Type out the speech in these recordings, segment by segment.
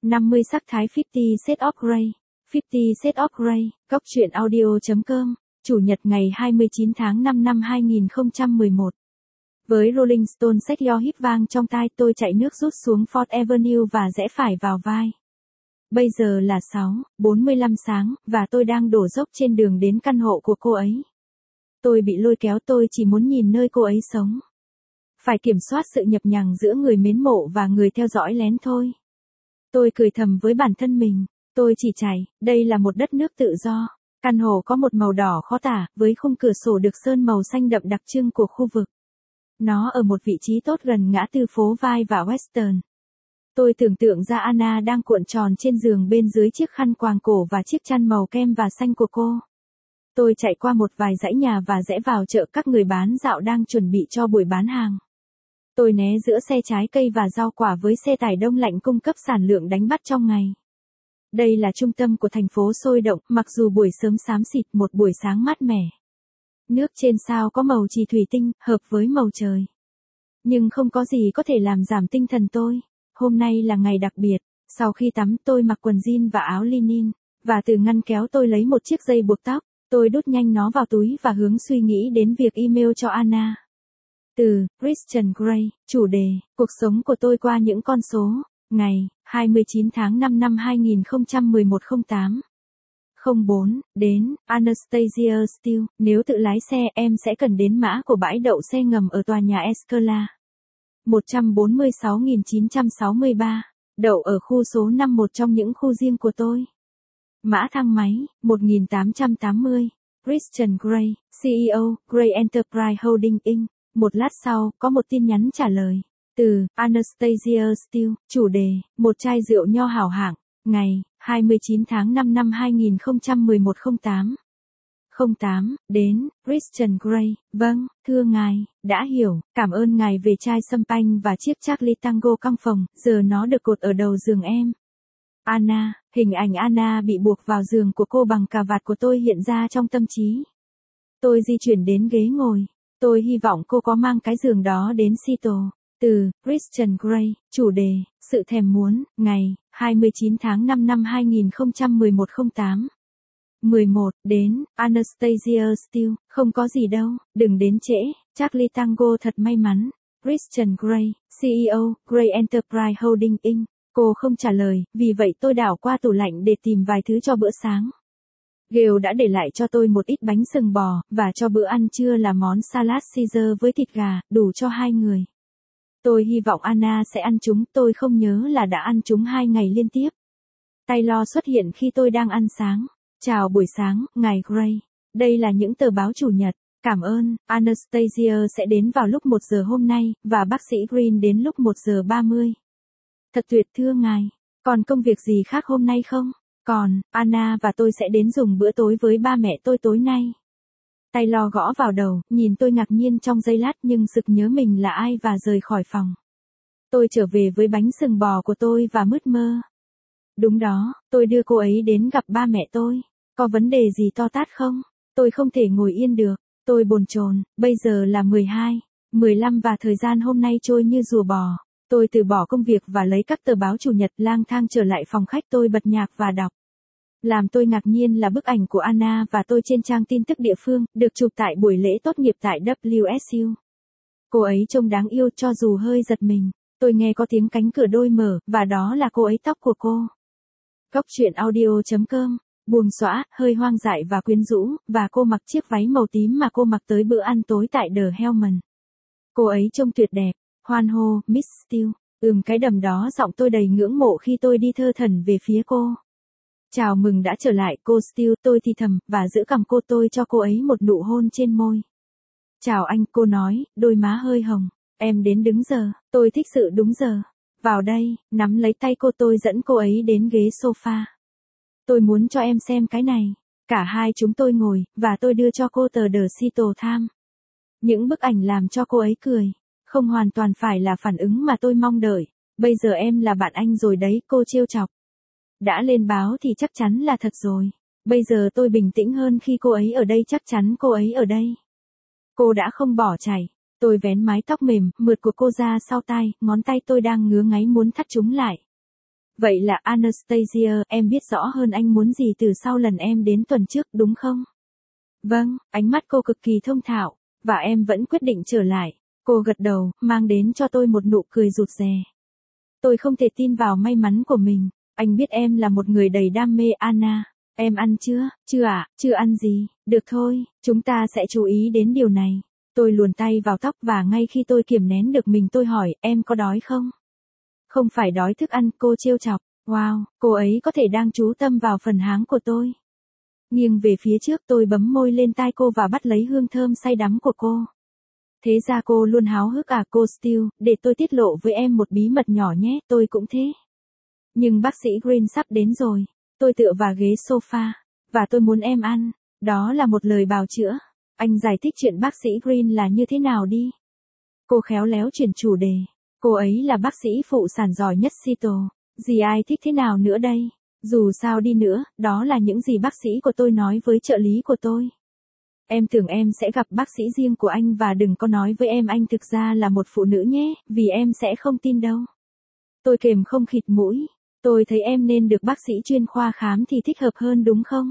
50 sắc thái 50 Shades of Grey. 50 Shades of Grey. Góc truyện audio.com. Chủ nhật ngày 29 tháng 5 năm 2011. Với Rolling Stone Shake Your Hip vang trong tai, tôi chạy nước rút xuống Fort Avenue và rẽ phải vào vai. Bây giờ là 6:45 sáng, và tôi đang đổ dốc trên đường đến căn hộ của cô ấy. Tôi bị lôi kéo, tôi chỉ muốn nhìn nơi cô ấy sống. Phải kiểm soát sự nhập nhằng giữa người mến mộ và người theo dõi lén thôi. Tôi cười thầm với bản thân mình. Tôi chỉ chạy, đây là một đất nước tự do. Căn hộ có một màu đỏ khó tả, với khung cửa sổ được sơn màu xanh đậm đặc trưng của khu vực. Nó ở một vị trí tốt gần ngã tư phố Vai và Western. Tôi tưởng tượng ra Anna đang cuộn tròn trên giường bên dưới chiếc khăn quàng cổ và chiếc chăn màu kem và xanh của cô. Tôi chạy qua một vài dãy nhà và rẽ vào chợ, các người bán dạo đang chuẩn bị cho buổi bán hàng. Tôi né giữa xe trái cây và rau quả với xe tải đông lạnh cung cấp sản lượng đánh bắt trong ngày. Đây là trung tâm của thành phố sôi động, mặc dù buổi sớm xám xịt, một buổi sáng mát mẻ. Nước trên sao có màu chì thủy tinh, hợp với màu trời. Nhưng không có gì có thể làm giảm tinh thần tôi. Hôm nay là ngày đặc biệt. Sau khi tắm, tôi mặc quần jean và áo linen, và từ ngăn kéo tôi lấy một chiếc dây buộc tóc. Tôi đút nhanh nó vào túi và hướng suy nghĩ đến việc email cho Anna. Từ Christian Grey. Chủ đề: cuộc sống của tôi qua những con số. Ngày 29 tháng 5 năm 2011 08 04 đến Anastasia Steele. Nếu tự lái xe, em sẽ cần đến mã của bãi đậu xe ngầm ở tòa nhà Escala 146.963. Đậu ở khu số 5, một trong những khu riêng của tôi. Mã thang máy 1880. Christian Grey, CEO, Grey Enterprise Holding Inc. Một lát sau, có một tin nhắn trả lời. Từ Anastasia Steele. Chủ đề: một chai rượu nho hảo hạng. Ngày 29 tháng 5 năm 2011 08 đến Christian Grey. Vâng, thưa ngài, đã hiểu, cảm ơn ngài về chai champagne và chiếc Charlie Tango căng phòng, giờ nó được cột ở đầu giường em. Anna. Hình ảnh Anna bị buộc vào giường của cô bằng cà vạt của tôi hiện ra trong tâm trí. Tôi di chuyển đến ghế ngồi. Tôi hy vọng cô có mang cái giường đó đến Seattle. Từ Christian Grey. Chủ đề: sự thèm muốn. Ngày 29 tháng 5 năm 2011 08 11 đến Anastasia Steele. Không có gì đâu, đừng đến trễ. Charlie Tango thật may mắn. Christian Grey, CEO, Grey Enterprise Holding Inc. Cô không trả lời, vì vậy tôi đảo qua tủ lạnh để tìm vài thứ cho bữa sáng. Gail đã để lại cho tôi một ít bánh sừng bò, và cho bữa ăn trưa là món salad Caesar với thịt gà, đủ cho 2 người. Tôi hy vọng Anna sẽ ăn chúng, tôi không nhớ là đã ăn chúng 2 ngày liên tiếp. Taylor xuất hiện khi tôi đang ăn sáng. Chào buổi sáng, ngài Gray. Đây là những tờ báo chủ nhật. Cảm ơn, Anastasia sẽ đến vào lúc 1 giờ hôm nay, và bác sĩ Green đến lúc 1 giờ 30. Thật tuyệt, thưa ngài. Còn công việc gì khác hôm nay không? Còn, Anna và tôi sẽ đến dùng bữa tối với ba mẹ tôi tối nay. Taylor gõ vào đầu, nhìn tôi ngạc nhiên trong giây lát nhưng sực nhớ mình là ai và rời khỏi phòng. Tôi trở về với bánh sừng bò của tôi và mứt mơ. Đúng đó, tôi đưa cô ấy đến gặp ba mẹ tôi. Có vấn đề gì to tát không? Tôi không thể ngồi yên được. Tôi bồn chồn, bây giờ là 12:15 và thời gian hôm nay trôi như rùa bò. Tôi từ bỏ công việc và lấy các tờ báo chủ nhật, lang thang trở lại phòng khách. Tôi bật nhạc và đọc. Làm tôi ngạc nhiên là bức ảnh của Anna và tôi trên trang tin tức địa phương, được chụp tại buổi lễ tốt nghiệp tại WSU. Cô ấy trông đáng yêu cho dù hơi giật mình. Tôi nghe có tiếng cánh cửa đôi mở, và đó là cô ấy, tóc của cô. Góc truyện audio.com. Buông xõa, hơi hoang dại và quyến rũ, và cô mặc chiếc váy màu tím mà cô mặc tới bữa ăn tối tại The Hellman. Cô ấy trông tuyệt đẹp. Hoan hô, Miss Steele. Cái đầm đó. Giọng tôi đầy ngưỡng mộ khi tôi đi thơ thẩn về phía cô. Chào mừng đã trở lại, cô Steele, tôi thì thầm, và giữ cằm cô. Tôi cho cô ấy một nụ hôn trên môi. Chào anh, cô nói, đôi má hơi hồng. Em đến đúng giờ, tôi thích sự đúng giờ. Vào đây, nắm lấy tay cô, tôi dẫn cô ấy đến ghế sofa. Tôi muốn cho em xem cái này. Cả hai chúng tôi ngồi, và tôi đưa cho cô tờ The Seattle Times. Những bức ảnh làm cho cô ấy cười. Không hoàn toàn phải là phản ứng mà tôi mong đợi. Bây giờ em là bạn anh rồi đấy, cô trêu chọc. Đã lên báo thì chắc chắn là thật rồi. Bây giờ tôi bình tĩnh hơn khi cô ấy ở đây, chắc chắn cô ấy ở đây. Cô đã không bỏ chạy. Tôi vén mái tóc mềm, mượt của cô ra sau tai, ngón tay tôi đang ngứa ngáy muốn thắt chúng lại. Vậy là Anastasia, em biết rõ hơn anh muốn gì từ sau lần em đến tuần trước đúng không? Vâng, ánh mắt cô cực kỳ thông thạo, và em vẫn quyết định trở lại. Cô gật đầu, mang đến cho tôi một nụ cười rụt rè. Tôi không thể tin vào may mắn của mình. Anh biết em là một người đầy đam mê Anna. Em ăn chưa? Chưa ạ, chưa ăn gì. Được thôi, chúng ta sẽ chú ý đến điều này. Tôi luồn tay vào tóc và ngay khi tôi kiềm nén được mình tôi hỏi, em có đói không? Không phải đói thức ăn, cô trêu chọc. Wow, cô ấy có thể đang chú tâm vào phần háng của tôi. Nghiêng về phía trước tôi bấm môi lên tai cô và bắt lấy hương thơm say đắm của cô. Thế ra cô luôn háo hức à cô Steele, để tôi tiết lộ với em một bí mật nhỏ nhé, tôi cũng thế. Nhưng bác sĩ Green sắp đến rồi. Tôi tựa vào ghế sofa. Và tôi muốn em ăn. Đó là một lời bào chữa. Anh giải thích chuyện bác sĩ Green là như thế nào đi. Cô khéo léo chuyển chủ đề. Cô ấy là bác sĩ phụ sản giỏi nhất Seattle. Gì ai thích thế nào nữa đây? Dù sao đi nữa, đó là những gì bác sĩ của tôi nói với trợ lý của tôi. Em tưởng em sẽ gặp bác sĩ riêng của anh và đừng có nói với em anh thực ra là một phụ nữ nhé, vì em sẽ không tin đâu. Tôi kềm không khịt mũi. Tôi thấy em nên được bác sĩ chuyên khoa khám thì thích hợp hơn đúng không?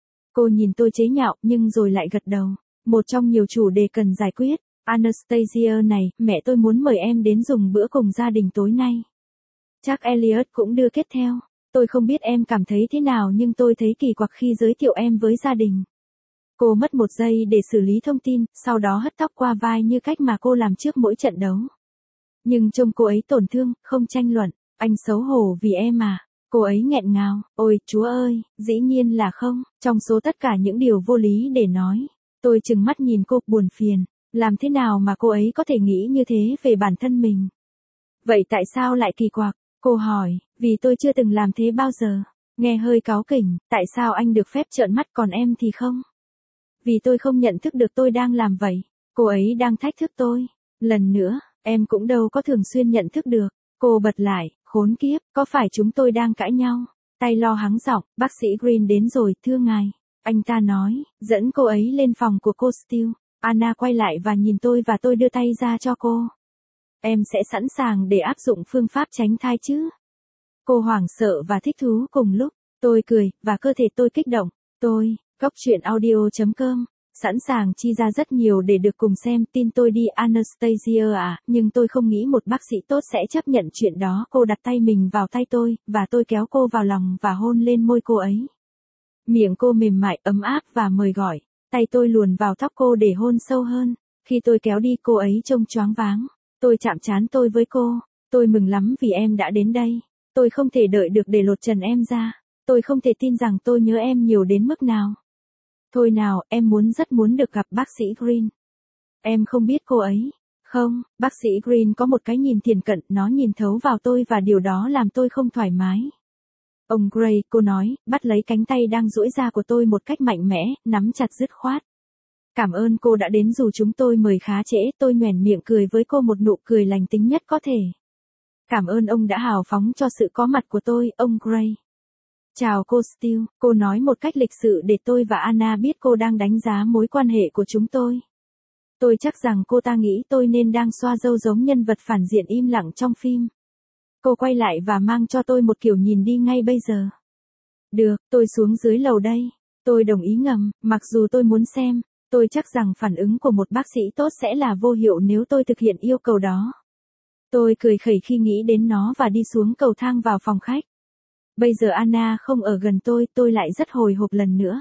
Cô nhìn tôi chế nhạo nhưng rồi lại gật đầu. Một trong nhiều chủ đề cần giải quyết. Anastasia này, mẹ tôi muốn mời em đến dùng bữa cùng gia đình tối nay. Chắc Elliot cũng đưa kết theo. Tôi không biết em cảm thấy thế nào nhưng tôi thấy kỳ quặc khi giới thiệu em với gia đình. Cô mất một giây để xử lý thông tin, sau đó hất tóc qua vai như cách mà cô làm trước mỗi trận đấu. Nhưng trông cô ấy tổn thương, không tranh luận. Anh xấu hổ vì em à? Cô ấy nghẹn ngào, ôi chúa ơi, dĩ nhiên là không, trong số tất cả những điều vô lý để nói. Tôi trừng mắt nhìn cô, buồn phiền, làm thế nào mà cô ấy có thể nghĩ như thế về bản thân mình? Vậy tại sao lại kỳ quặc? Cô hỏi, vì tôi chưa từng làm thế bao giờ. Nghe hơi cáu kỉnh, tại sao anh được phép trợn mắt còn em thì không? Vì tôi không nhận thức được tôi đang làm vậy. Cô ấy đang thách thức tôi. Lần nữa, em cũng đâu có thường xuyên nhận thức được. Cô bật lại, khốn kiếp, có phải chúng tôi đang cãi nhau? Tay lo hắng giọng, bác sĩ Green đến rồi, thưa ngài. Anh ta nói, dẫn cô ấy lên phòng của cô Steele. Anna quay lại và nhìn tôi và tôi đưa tay ra cho cô. Em sẽ sẵn sàng để áp dụng phương pháp tránh thai chứ? Cô hoảng sợ và thích thú cùng lúc. Tôi cười, và cơ thể tôi kích động. Tôi, Goctruyện.audio.com, sẵn sàng chi ra rất nhiều để được cùng xem, tin tôi đi Anastasia à, nhưng tôi không nghĩ một bác sĩ tốt sẽ chấp nhận chuyện đó. Cô đặt tay mình vào tay tôi, và tôi kéo cô vào lòng và hôn lên môi cô ấy. Miệng cô mềm mại, ấm áp và mời gọi. Tay tôi luồn vào tóc cô để hôn sâu hơn. Khi tôi kéo đi cô ấy trông choáng váng. Tôi chạm trán tôi với cô. Tôi mừng lắm vì em đã đến đây. Tôi không thể đợi được để lột trần em ra. Tôi không thể tin rằng tôi nhớ em nhiều đến mức nào. Thôi nào, em rất muốn được gặp bác sĩ Green. Em không biết cô ấy. Không, bác sĩ Green có một cái nhìn thiển cận, nó nhìn thấu vào tôi và điều đó làm tôi không thoải mái. Ông Gray, cô nói, bắt lấy cánh tay đang duỗi ra của tôi một cách mạnh mẽ, nắm chặt dứt khoát. Cảm ơn cô đã đến dù chúng tôi mời khá trễ, tôi nhoẻn miệng cười với cô một nụ cười lành tính nhất có thể. Cảm ơn ông đã hào phóng cho sự có mặt của tôi, ông Gray. Chào cô Steele, cô nói một cách lịch sự để tôi và Anna biết cô đang đánh giá mối quan hệ của chúng tôi. Tôi chắc rằng cô ta nghĩ tôi nên đang xoa dâu giống nhân vật phản diện im lặng trong phim. Cô quay lại và mang cho tôi một kiểu nhìn đi ngay bây giờ. Được, tôi xuống dưới lầu đây. Tôi đồng ý ngầm, mặc dù tôi muốn xem. Tôi chắc rằng phản ứng của một bác sĩ tốt sẽ là vô hiệu nếu tôi thực hiện yêu cầu đó. Tôi cười khẩy khi nghĩ đến nó và đi xuống cầu thang vào phòng khách. Bây giờ Anna không ở gần tôi lại rất hồi hộp lần nữa.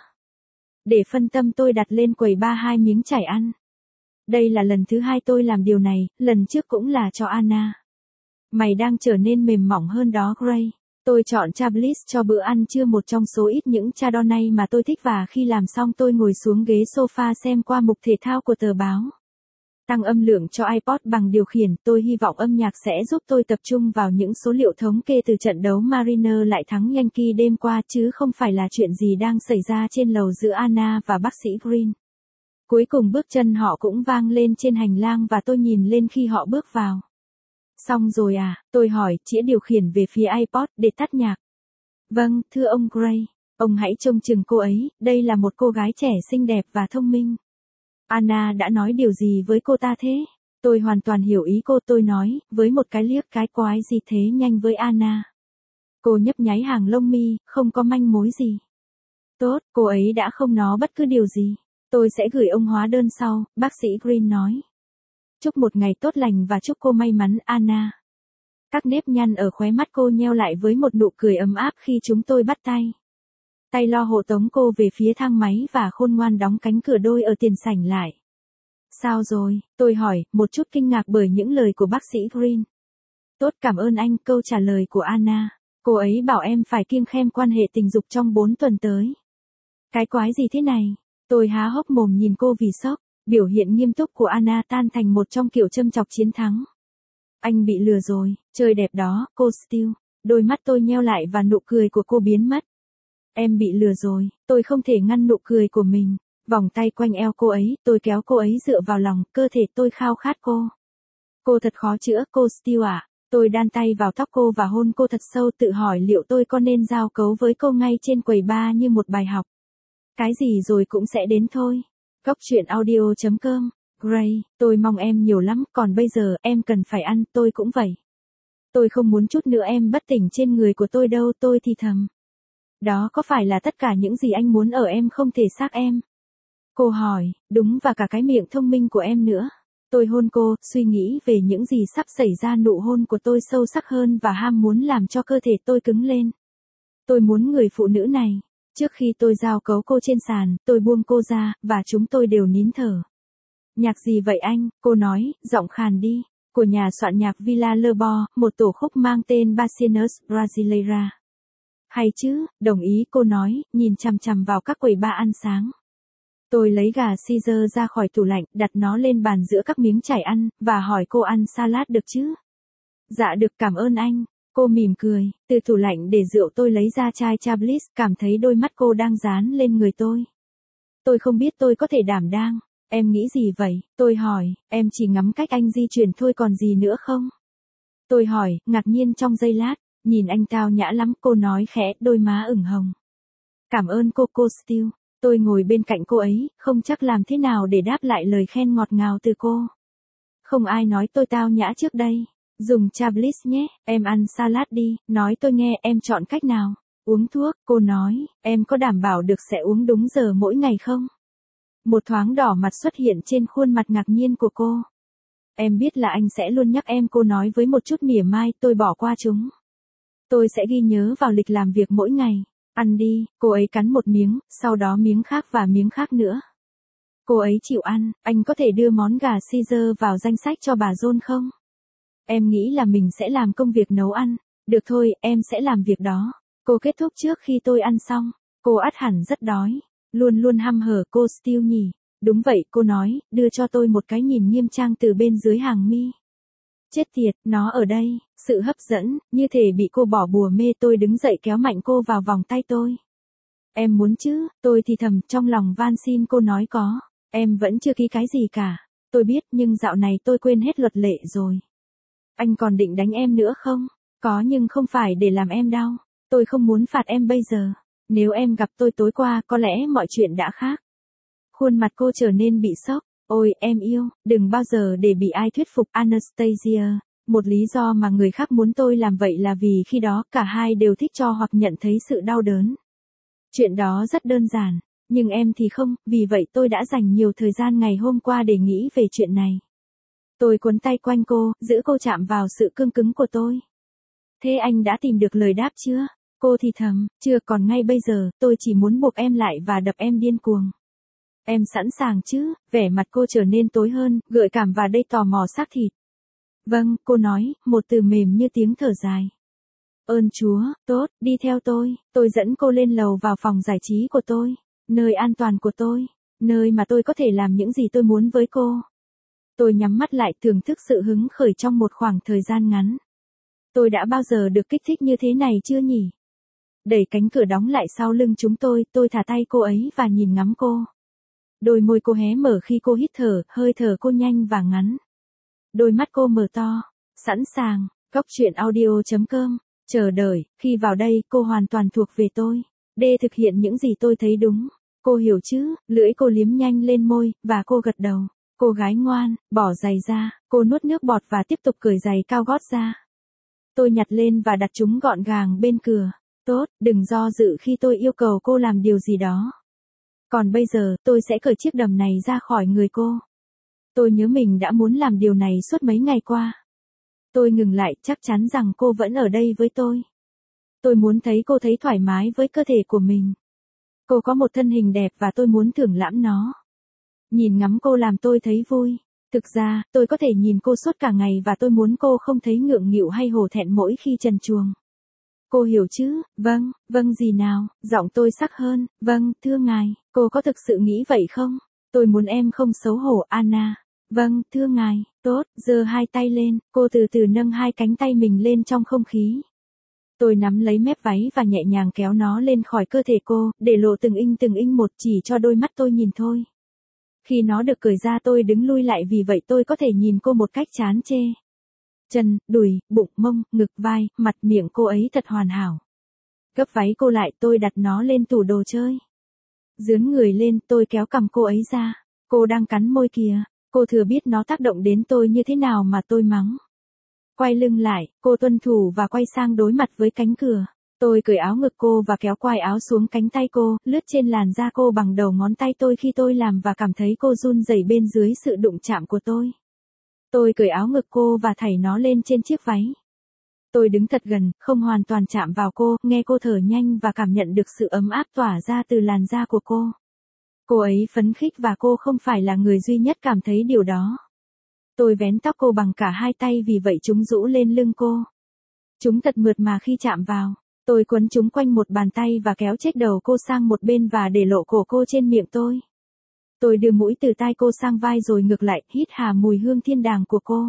Để phân tâm tôi đặt lên quầy bar 2 miếng chảy ăn. Đây là lần thứ 2 tôi làm điều này, lần trước cũng là cho Anna. Mày đang trở nên mềm mỏng hơn đó Gray. Tôi chọn Chablis cho bữa ăn trưa, một trong số ít những Chardonnay mà tôi thích, và khi làm xong tôi ngồi xuống ghế sofa xem qua mục thể thao của tờ báo. Tăng âm lượng cho iPod bằng điều khiển, tôi hy vọng âm nhạc sẽ giúp tôi tập trung vào những số liệu thống kê từ trận đấu Mariner lại thắng Yankee đêm qua, chứ không phải là chuyện gì đang xảy ra trên lầu giữa Anna và bác sĩ Green. Cuối cùng bước chân họ cũng vang lên trên hành lang và tôi nhìn lên khi họ bước vào. Xong rồi à, tôi hỏi, chĩa điều khiển về phía iPod để tắt nhạc. Vâng, thưa ông Gray, ông hãy trông chừng cô ấy, đây là một cô gái trẻ xinh đẹp và thông minh. Anna đã nói điều gì với cô ta thế? Tôi hoàn toàn hiểu ý cô, tôi nói, với một cái liếc cái quái gì thế nhanh với Anna. Cô nhấp nháy hàng lông mi, không có manh mối gì. Tốt, cô ấy đã không nói bất cứ điều gì. Tôi sẽ gửi ông hóa đơn sau, bác sĩ Green nói. Chúc một ngày tốt lành và chúc cô may mắn, Anna. Các nếp nhăn ở khóe mắt cô nheo lại với một nụ cười ấm áp khi chúng tôi bắt tay. Tay lo hộ tống cô về phía thang máy và khôn ngoan đóng cánh cửa đôi ở tiền sảnh lại. Sao rồi? Tôi hỏi, một chút kinh ngạc bởi những lời của bác sĩ Green. Tốt, cảm ơn anh, câu trả lời của Anna. Cô ấy bảo em phải kiêng khem quan hệ tình dục trong 4 tuần tới. Cái quái gì thế này? Tôi há hốc mồm nhìn cô vì sốc. Biểu hiện nghiêm túc của Anna tan thành một trong kiểu châm chọc chiến thắng. Anh bị lừa rồi, trời đẹp đó, cô Steele. Đôi mắt tôi nheo lại và nụ cười của cô biến mất. Em bị lừa rồi, tôi không thể ngăn nụ cười của mình. Vòng tay quanh eo cô ấy, tôi kéo cô ấy dựa vào lòng, cơ thể tôi khao khát cô. Cô thật khó chữa, cô Steele ạ. Tôi đan tay vào tóc cô và hôn cô thật sâu, tự hỏi liệu tôi có nên giao cấu với cô ngay trên quầy bar như một bài học. Cái gì rồi cũng sẽ đến thôi. Góc truyện audio.com. Gray, tôi mong em nhiều lắm, còn bây giờ em cần phải ăn, tôi cũng vậy. Tôi không muốn chút nữa em bất tỉnh trên người của tôi đâu, tôi thì thầm. Đó có phải là tất cả những gì anh muốn ở em không thể xác em? Cô hỏi, đúng, và cả cái miệng thông minh của em nữa. Tôi hôn cô, suy nghĩ về những gì sắp xảy ra, nụ hôn của tôi sâu sắc hơn và ham muốn làm cho cơ thể tôi cứng lên. Tôi muốn người phụ nữ này. Trước khi tôi giao cấu cô trên sàn, tôi buông cô ra, và chúng tôi đều nín thở. Nhạc gì vậy anh? Cô nói, giọng khàn đi. Của nhà soạn nhạc Villa Lobos, một tổ khúc mang tên Bacchus Brasileira. Hay chứ, đồng ý, cô nói, nhìn chằm chằm vào các quầy bar ăn sáng. Tôi lấy gà Caesar ra khỏi tủ lạnh, đặt nó lên bàn giữa các miếng chảy ăn, và hỏi cô ăn salad được chứ? Dạ được, cảm ơn anh. Cô mỉm cười, từ tủ lạnh để rượu tôi lấy ra chai Chablis, cảm thấy đôi mắt cô đang dán lên người tôi. Tôi không biết tôi có thể đảm đang. Em nghĩ gì vậy? Tôi hỏi, em chỉ ngắm cách anh di chuyển thôi còn gì nữa không? Tôi hỏi, ngạc nhiên trong giây lát, nhìn anh tao nhã lắm, cô nói khẽ, đôi má ửng hồng. Cảm ơn cô Steele. Tôi ngồi bên cạnh cô ấy, không chắc làm thế nào để đáp lại lời khen ngọt ngào từ cô. Không ai nói tôi tao nhã trước đây. Dùng Chablis nhé, em ăn salad đi, nói tôi nghe em chọn cách nào. Uống thuốc, cô nói, em có đảm bảo được sẽ uống đúng giờ mỗi ngày không? Một thoáng đỏ mặt xuất hiện trên khuôn mặt ngạc nhiên của cô. Em biết là anh sẽ luôn nhắc em, cô nói với một chút mỉa mai, tôi bỏ qua chúng. Tôi sẽ ghi nhớ vào lịch làm việc mỗi ngày. Ăn đi, cô ấy cắn một miếng, sau đó miếng khác và miếng khác nữa. Cô ấy chịu ăn, anh có thể đưa món gà Caesar vào danh sách cho bà John không? Em nghĩ là mình sẽ làm công việc nấu ăn. Được thôi, em sẽ làm việc đó. Cô kết thúc trước khi tôi ăn xong. Cô ắt hẳn rất đói. Luôn luôn hăm hở, cô Steele nhỉ. Đúng vậy, cô nói, đưa cho tôi một cái nhìn nghiêm trang từ bên dưới hàng mi. Chết tiệt, nó ở đây, sự hấp dẫn, như thể bị cô bỏ bùa mê. Tôi đứng dậy kéo mạnh cô vào vòng tay tôi. Em muốn chứ, tôi thì thầm trong lòng van xin, cô nói có. Em vẫn chưa ký cái gì cả. Tôi biết, nhưng dạo này tôi quên hết luật lệ rồi. Anh còn định đánh em nữa không? Có, nhưng không phải để làm em đau. Tôi không muốn phạt em bây giờ. Nếu em gặp tôi tối qua, có lẽ mọi chuyện đã khác. Khuôn mặt cô trở nên bị sốc. Ôi, em yêu, đừng bao giờ để bị ai thuyết phục, Anastasia. Một lý do mà người khác muốn tôi làm vậy là vì khi đó cả hai đều thích cho hoặc nhận thấy sự đau đớn. Chuyện đó rất đơn giản, nhưng em thì không, vì vậy tôi đã dành nhiều thời gian ngày hôm qua để nghĩ về chuyện này. Tôi cuốn tay quanh cô, giữ cô chạm vào sự cương cứng của tôi. Thế anh đã tìm được lời đáp chưa? Cô thì thầm, chưa, còn ngay bây giờ, tôi chỉ muốn buộc em lại và đập em điên cuồng. Em sẵn sàng chứ? Vẻ mặt cô trở nên tối hơn, gợi cảm và đầy tò mò xác thịt. Vâng, cô nói, một từ mềm như tiếng thở dài. Ơn Chúa, tốt, đi theo tôi dẫn cô lên lầu vào phòng giải trí của tôi, nơi an toàn của tôi, nơi mà tôi có thể làm những gì tôi muốn với cô. Tôi nhắm mắt lại thưởng thức sự hứng khởi trong một khoảng thời gian ngắn. Tôi đã bao giờ được kích thích như thế này chưa nhỉ? Đẩy cánh cửa đóng lại sau lưng chúng tôi thả tay cô ấy và nhìn ngắm cô. Đôi môi cô hé mở khi cô hít thở, hơi thở cô nhanh và ngắn. Đôi mắt cô mở to, sẵn sàng, góc truyện audio.com, chờ đợi, khi vào đây cô hoàn toàn thuộc về tôi. Để thực hiện những gì tôi thấy đúng. Cô hiểu chứ, lưỡi cô liếm nhanh lên môi, và cô gật đầu. Cô gái ngoan, bỏ giày ra, cô nuốt nước bọt và tiếp tục cởi giày cao gót ra. Tôi nhặt lên và đặt chúng gọn gàng bên cửa. Tốt, đừng do dự khi tôi yêu cầu cô làm điều gì đó. Còn bây giờ, tôi sẽ cởi chiếc đầm này ra khỏi người cô. Tôi nhớ mình đã muốn làm điều này suốt mấy ngày qua. Tôi ngừng lại, chắc chắn rằng cô vẫn ở đây với tôi. Tôi muốn thấy cô thấy thoải mái với cơ thể của mình. Cô có một thân hình đẹp và tôi muốn thưởng lãm nó. Nhìn ngắm cô làm tôi thấy vui. Thực ra, tôi có thể nhìn cô suốt cả ngày và tôi muốn cô không thấy ngượng nghịu hay hổ thẹn mỗi khi trần truồng. Cô hiểu chứ? Vâng, vâng gì nào, giọng tôi sắc hơn, vâng, thưa ngài, cô có thực sự nghĩ vậy không? Tôi muốn em không xấu hổ, Anna. Vâng, thưa ngài, tốt, giơ hai tay lên, cô từ từ nâng hai cánh tay mình lên trong không khí. Tôi nắm lấy mép váy và nhẹ nhàng kéo nó lên khỏi cơ thể cô, để lộ từng inch một chỉ cho đôi mắt tôi nhìn thôi. Khi nó được cởi ra tôi đứng lui lại vì vậy tôi có thể nhìn cô một cách chán chê. Chân, đùi, bụng, mông, ngực, vai, mặt, miệng cô ấy thật hoàn hảo. Gấp váy cô lại tôi đặt nó lên tủ đồ chơi. Dướn người lên tôi kéo cằm cô ấy ra. Cô đang cắn môi kìa. Cô thừa biết nó tác động đến tôi như thế nào mà tôi mắng. Quay lưng lại, cô tuân thủ và quay sang đối mặt với cánh cửa. Tôi cởi áo ngực cô và kéo quai áo xuống cánh tay cô, lướt trên làn da cô bằng đầu ngón tay tôi khi tôi làm và cảm thấy cô run rẩy bên dưới sự đụng chạm của tôi. Tôi cởi áo ngực cô và thảy nó lên trên chiếc váy. Tôi đứng thật gần, không hoàn toàn chạm vào cô, nghe cô thở nhanh và cảm nhận được sự ấm áp tỏa ra từ làn da của cô. Cô ấy phấn khích và cô không phải là người duy nhất cảm thấy điều đó. Tôi vén tóc cô bằng cả hai tay vì vậy chúng rũ lên lưng cô. Chúng thật mượt mà khi chạm vào. Tôi quấn chúng quanh một bàn tay và kéo chếch đầu cô sang một bên và để lộ cổ cô trên miệng tôi. Tôi đưa mũi từ tai cô sang vai rồi ngược lại, hít hà mùi hương thiên đàng của cô.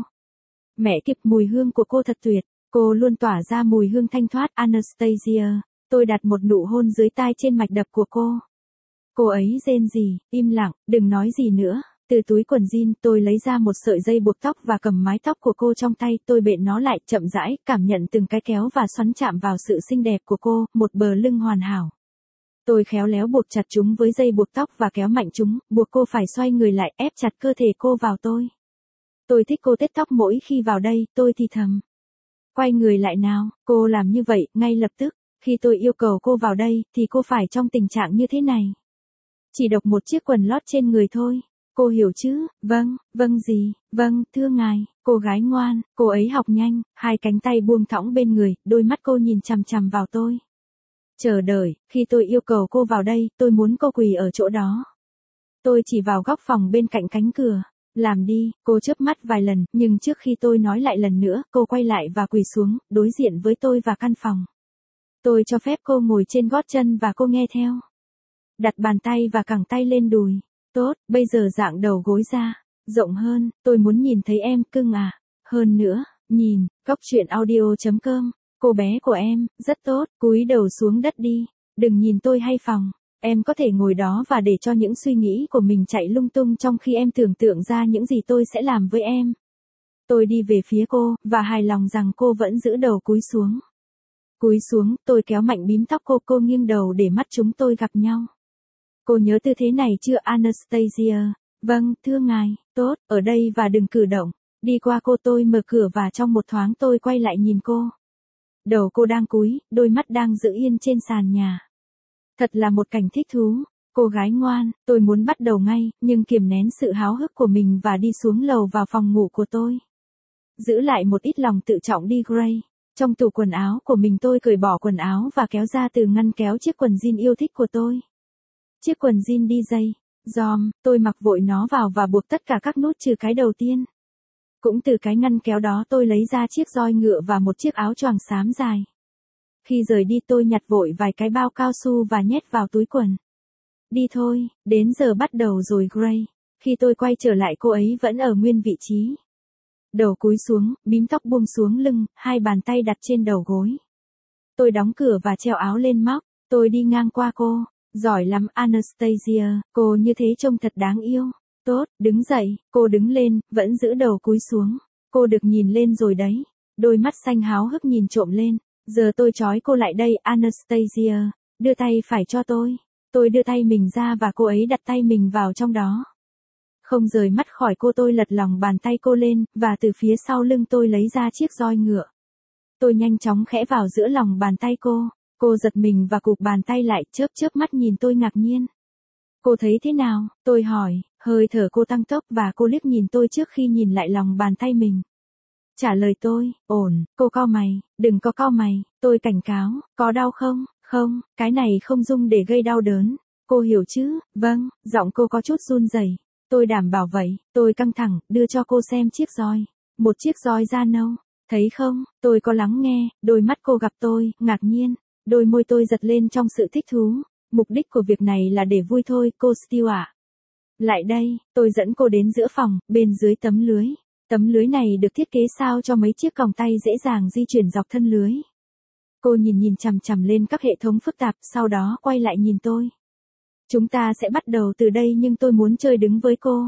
Mẹ kiếp, mùi hương của cô thật tuyệt. Cô luôn tỏa ra mùi hương thanh thoát, Anastasia. Tôi đặt một nụ hôn dưới tai trên mạch đập của cô. Cô ấy rên rỉ, im lặng, đừng nói gì nữa. Từ túi quần jean, tôi lấy ra một sợi dây buộc tóc và cầm mái tóc của cô trong tay, tôi bện nó lại, chậm rãi, cảm nhận từng cái kéo và xoắn chạm vào sự xinh đẹp của cô, một bờ lưng hoàn hảo. Tôi khéo léo buộc chặt chúng với dây buộc tóc và kéo mạnh chúng, buộc cô phải xoay người lại, ép chặt cơ thể cô vào tôi. Tôi thích cô tết tóc mỗi khi vào đây, tôi thì thầm. Quay người lại nào, cô làm như vậy, ngay lập tức. Khi tôi yêu cầu cô vào đây, thì cô phải trong tình trạng như thế này. Chỉ độc một chiếc quần lót trên người thôi. Cô hiểu chứ? Vâng, vâng gì? Vâng, thưa ngài, cô gái ngoan, cô ấy học nhanh, hai cánh tay buông thõng bên người, đôi mắt cô nhìn chằm chằm vào tôi. Chờ đợi, khi tôi yêu cầu cô vào đây, tôi muốn cô quỳ ở chỗ đó. Tôi chỉ vào góc phòng bên cạnh cánh cửa. Làm đi, cô chớp mắt vài lần, nhưng trước khi tôi nói lại lần nữa, cô quay lại và quỳ xuống, đối diện với tôi và căn phòng. Tôi cho phép cô ngồi trên gót chân và cô nghe theo. Đặt bàn tay và cẳng tay lên đùi. Tốt, bây giờ dạng đầu gối ra. Rộng hơn, tôi muốn nhìn thấy em, cưng à. Hơn nữa, nhìn, góc truyện audio.com. Cô bé của em, rất tốt, cúi đầu xuống đất đi. Đừng nhìn tôi hay phòng. Em có thể ngồi đó và để cho những suy nghĩ của mình chạy lung tung trong khi em tưởng tượng ra những gì tôi sẽ làm với em. Tôi đi về phía cô, và hài lòng rằng cô vẫn giữ đầu cúi xuống. Cúi xuống, tôi kéo mạnh bím tóc cô nghiêng đầu để mắt chúng tôi gặp nhau. Cô nhớ tư thế này chưa, Anastasia? Vâng, thưa ngài, tốt, ở đây và đừng cử động. Đi qua cô, tôi mở cửa và trong một thoáng tôi quay lại nhìn cô. Đầu cô đang cúi, đôi mắt đang giữ yên trên sàn nhà. Thật là một cảnh thích thú. Cô gái ngoan, tôi muốn bắt đầu ngay, nhưng kiềm nén sự háo hức của mình và đi xuống lầu vào phòng ngủ của tôi. Giữ lại một ít lòng tự trọng đi Gray. Trong tủ quần áo của mình tôi cởi bỏ quần áo và kéo ra từ ngăn kéo chiếc quần jean yêu thích của tôi. Chiếc quần jean DJ, giòm, tôi mặc vội nó vào và buộc tất cả các nút trừ cái đầu tiên. Cũng từ cái ngăn kéo đó tôi lấy ra chiếc roi ngựa và một chiếc áo choàng xám dài. Khi rời đi tôi nhặt vội vài cái bao cao su và nhét vào túi quần. Đi thôi, đến giờ bắt đầu rồi Gray. Khi tôi quay trở lại cô ấy vẫn ở nguyên vị trí. Đầu cúi xuống, bím tóc buông xuống lưng, hai bàn tay đặt trên đầu gối. Tôi đóng cửa và treo áo lên móc, tôi đi ngang qua cô. Giỏi lắm Anastasia, cô như thế trông thật đáng yêu. Tốt, đứng dậy, cô đứng lên, vẫn giữ đầu cúi xuống. Cô được nhìn lên rồi đấy. Đôi mắt xanh háo hức nhìn trộm lên. Giờ tôi trói cô lại đây, Anastasia. Đưa tay phải cho tôi. Tôi đưa tay mình ra và cô ấy đặt tay mình vào trong đó. Không rời mắt khỏi cô, tôi lật lòng bàn tay cô lên, và từ phía sau lưng tôi lấy ra chiếc roi ngựa. Tôi nhanh chóng khẽ vào giữa lòng bàn tay cô. Cô giật mình và cụp bàn tay lại, chớp chớp mắt nhìn tôi ngạc nhiên. Cô thấy thế nào? Tôi hỏi, hơi thở cô tăng tốc và cô liếc nhìn tôi trước khi nhìn lại lòng bàn tay mình. Trả lời tôi, ổn. Cô cau mày, đừng có cau mày. Tôi cảnh cáo, có đau không? Không, cái này không dùng để gây đau đớn. Cô hiểu chứ? Vâng, giọng cô có chút run rẩy. Tôi đảm bảo vậy. Tôi căng thẳng, đưa cho cô xem chiếc roi. Một chiếc roi da nâu. Thấy không? Tôi có lắng nghe. Đôi mắt cô gặp tôi, ngạc nhiên. Đôi môi tôi giật lên trong sự thích thú. Mục đích của việc này là để vui thôi, cô Steele ạ. Lại đây, tôi dẫn cô đến giữa phòng, bên dưới tấm lưới. Tấm lưới này được thiết kế sao cho mấy chiếc còng tay dễ dàng di chuyển dọc thân lưới. Cô nhìn chằm chằm lên các hệ thống phức tạp, sau đó quay lại nhìn tôi. Chúng ta sẽ bắt đầu từ đây nhưng tôi muốn chơi đứng với cô.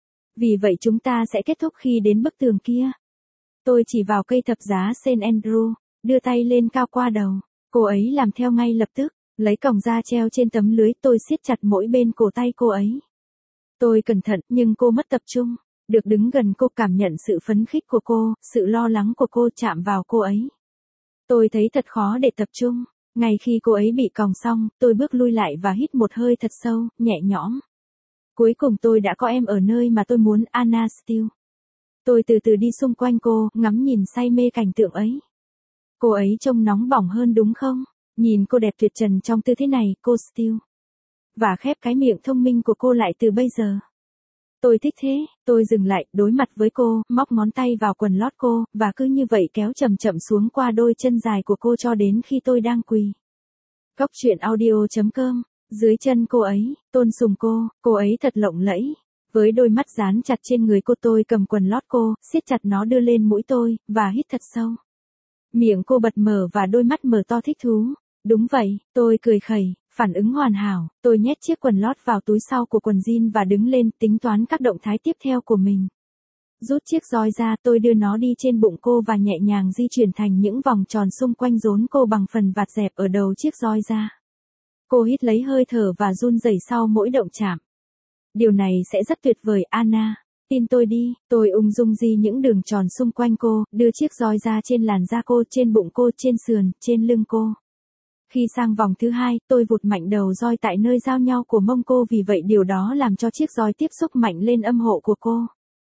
Vì vậy chúng ta sẽ kết thúc khi đến bức tường kia. Tôi chỉ vào cây thập giá St. Andrew, đưa tay lên cao qua đầu. Cô ấy làm theo ngay lập tức, lấy còng ra treo trên tấm lưới, tôi siết chặt mỗi bên cổ tay cô ấy. Tôi cẩn thận nhưng cô mất tập trung. Được đứng gần cô, cảm nhận sự phấn khích của cô, sự lo lắng của cô, chạm vào cô ấy. Tôi thấy thật khó để tập trung. Ngay khi cô ấy bị còng xong, tôi bước lui lại và hít một hơi thật sâu, nhẹ nhõm. Cuối cùng tôi đã có em ở nơi mà tôi muốn, Anna Steele. Tôi từ từ đi xung quanh cô, ngắm nhìn say mê cảnh tượng ấy. Cô ấy trông nóng bỏng hơn đúng không? Nhìn cô đẹp tuyệt trần trong tư thế này, cô Steele. Và khép cái miệng thông minh của cô lại từ bây giờ. Tôi thích thế, tôi dừng lại, đối mặt với cô, móc ngón tay vào quần lót cô, và cứ như vậy kéo chậm chậm xuống qua đôi chân dài của cô cho đến khi tôi đang quỳ. Góc truyện audio.com, dưới chân cô ấy, tôn sùng cô ấy thật lộng lẫy. Với đôi mắt dán chặt trên người cô, tôi cầm quần lót cô, siết chặt nó đưa lên mũi tôi, và hít thật sâu. Miệng cô bật mở và đôi mắt mở to thích thú. Đúng vậy, tôi cười khẩy, phản ứng hoàn hảo. Tôi nhét chiếc quần lót vào túi sau của quần jean và đứng lên, tính toán các động thái tiếp theo của mình. Rút chiếc roi ra, tôi đưa nó đi trên bụng cô và nhẹ nhàng di chuyển thành những vòng tròn xung quanh rốn cô bằng phần vạt dẹp ở đầu chiếc roi ra. Cô hít lấy hơi thở và run rẩy sau mỗi động chạm. Điều này sẽ rất tuyệt vời, Anna. Tin tôi đi. Tôi ung dung di những đường tròn xung quanh cô, đưa chiếc roi ra trên làn da cô, trên bụng cô, trên sườn, trên lưng cô. Khi sang vòng thứ hai, tôi vụt mạnh đầu roi tại nơi giao nhau của mông cô, vì vậy điều đó làm cho chiếc roi tiếp xúc mạnh lên âm hộ của cô.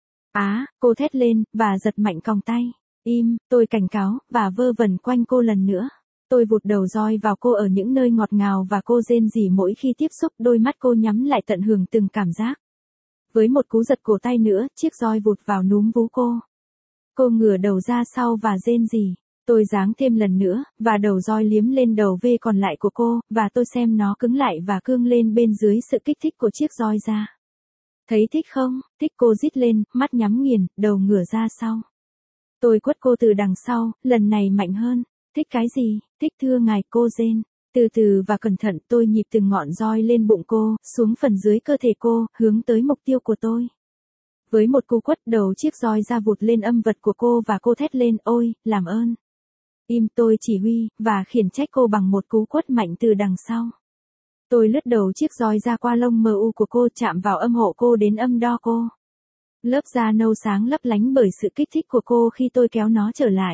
Cô thét lên, và giật mạnh còng tay. Im, tôi cảnh cáo, và vơ vẩn quanh cô lần nữa. Tôi vụt đầu roi vào cô ở những nơi ngọt ngào và cô rên rỉ mỗi khi tiếp xúc, đôi mắt cô nhắm lại tận hưởng từng cảm giác. Với một cú giật cổ tay nữa, chiếc roi vụt vào núm vú cô. Cô ngửa đầu ra sau và rên rỉ. Tôi giáng thêm lần nữa, và đầu roi liếm lên đầu V còn lại của cô, và tôi xem nó cứng lại và cương lên bên dưới sự kích thích của chiếc roi ra. Thấy thích không? Thích, cô rít lên, mắt nhắm nghiền, đầu ngửa ra sau. Tôi quất cô từ đằng sau, lần này mạnh hơn. Thích cái gì? Thích, thưa ngài, cô rên. Từ từ và cẩn thận, tôi nhịp từng ngọn roi lên bụng cô, xuống phần dưới cơ thể cô, hướng tới mục tiêu của tôi. Với một cú quất, đầu chiếc roi ra vụt lên âm vật của cô và cô thét lên, ôi, làm ơn. Im, tôi chỉ huy, và khiển trách cô bằng một cú quất mạnh từ đằng sau. Tôi lướt đầu chiếc roi ra qua lông mờ u của cô, chạm vào âm hộ cô đến âm đo cô. Lớp da nâu sáng lấp lánh bởi sự kích thích của cô khi tôi kéo nó trở lại.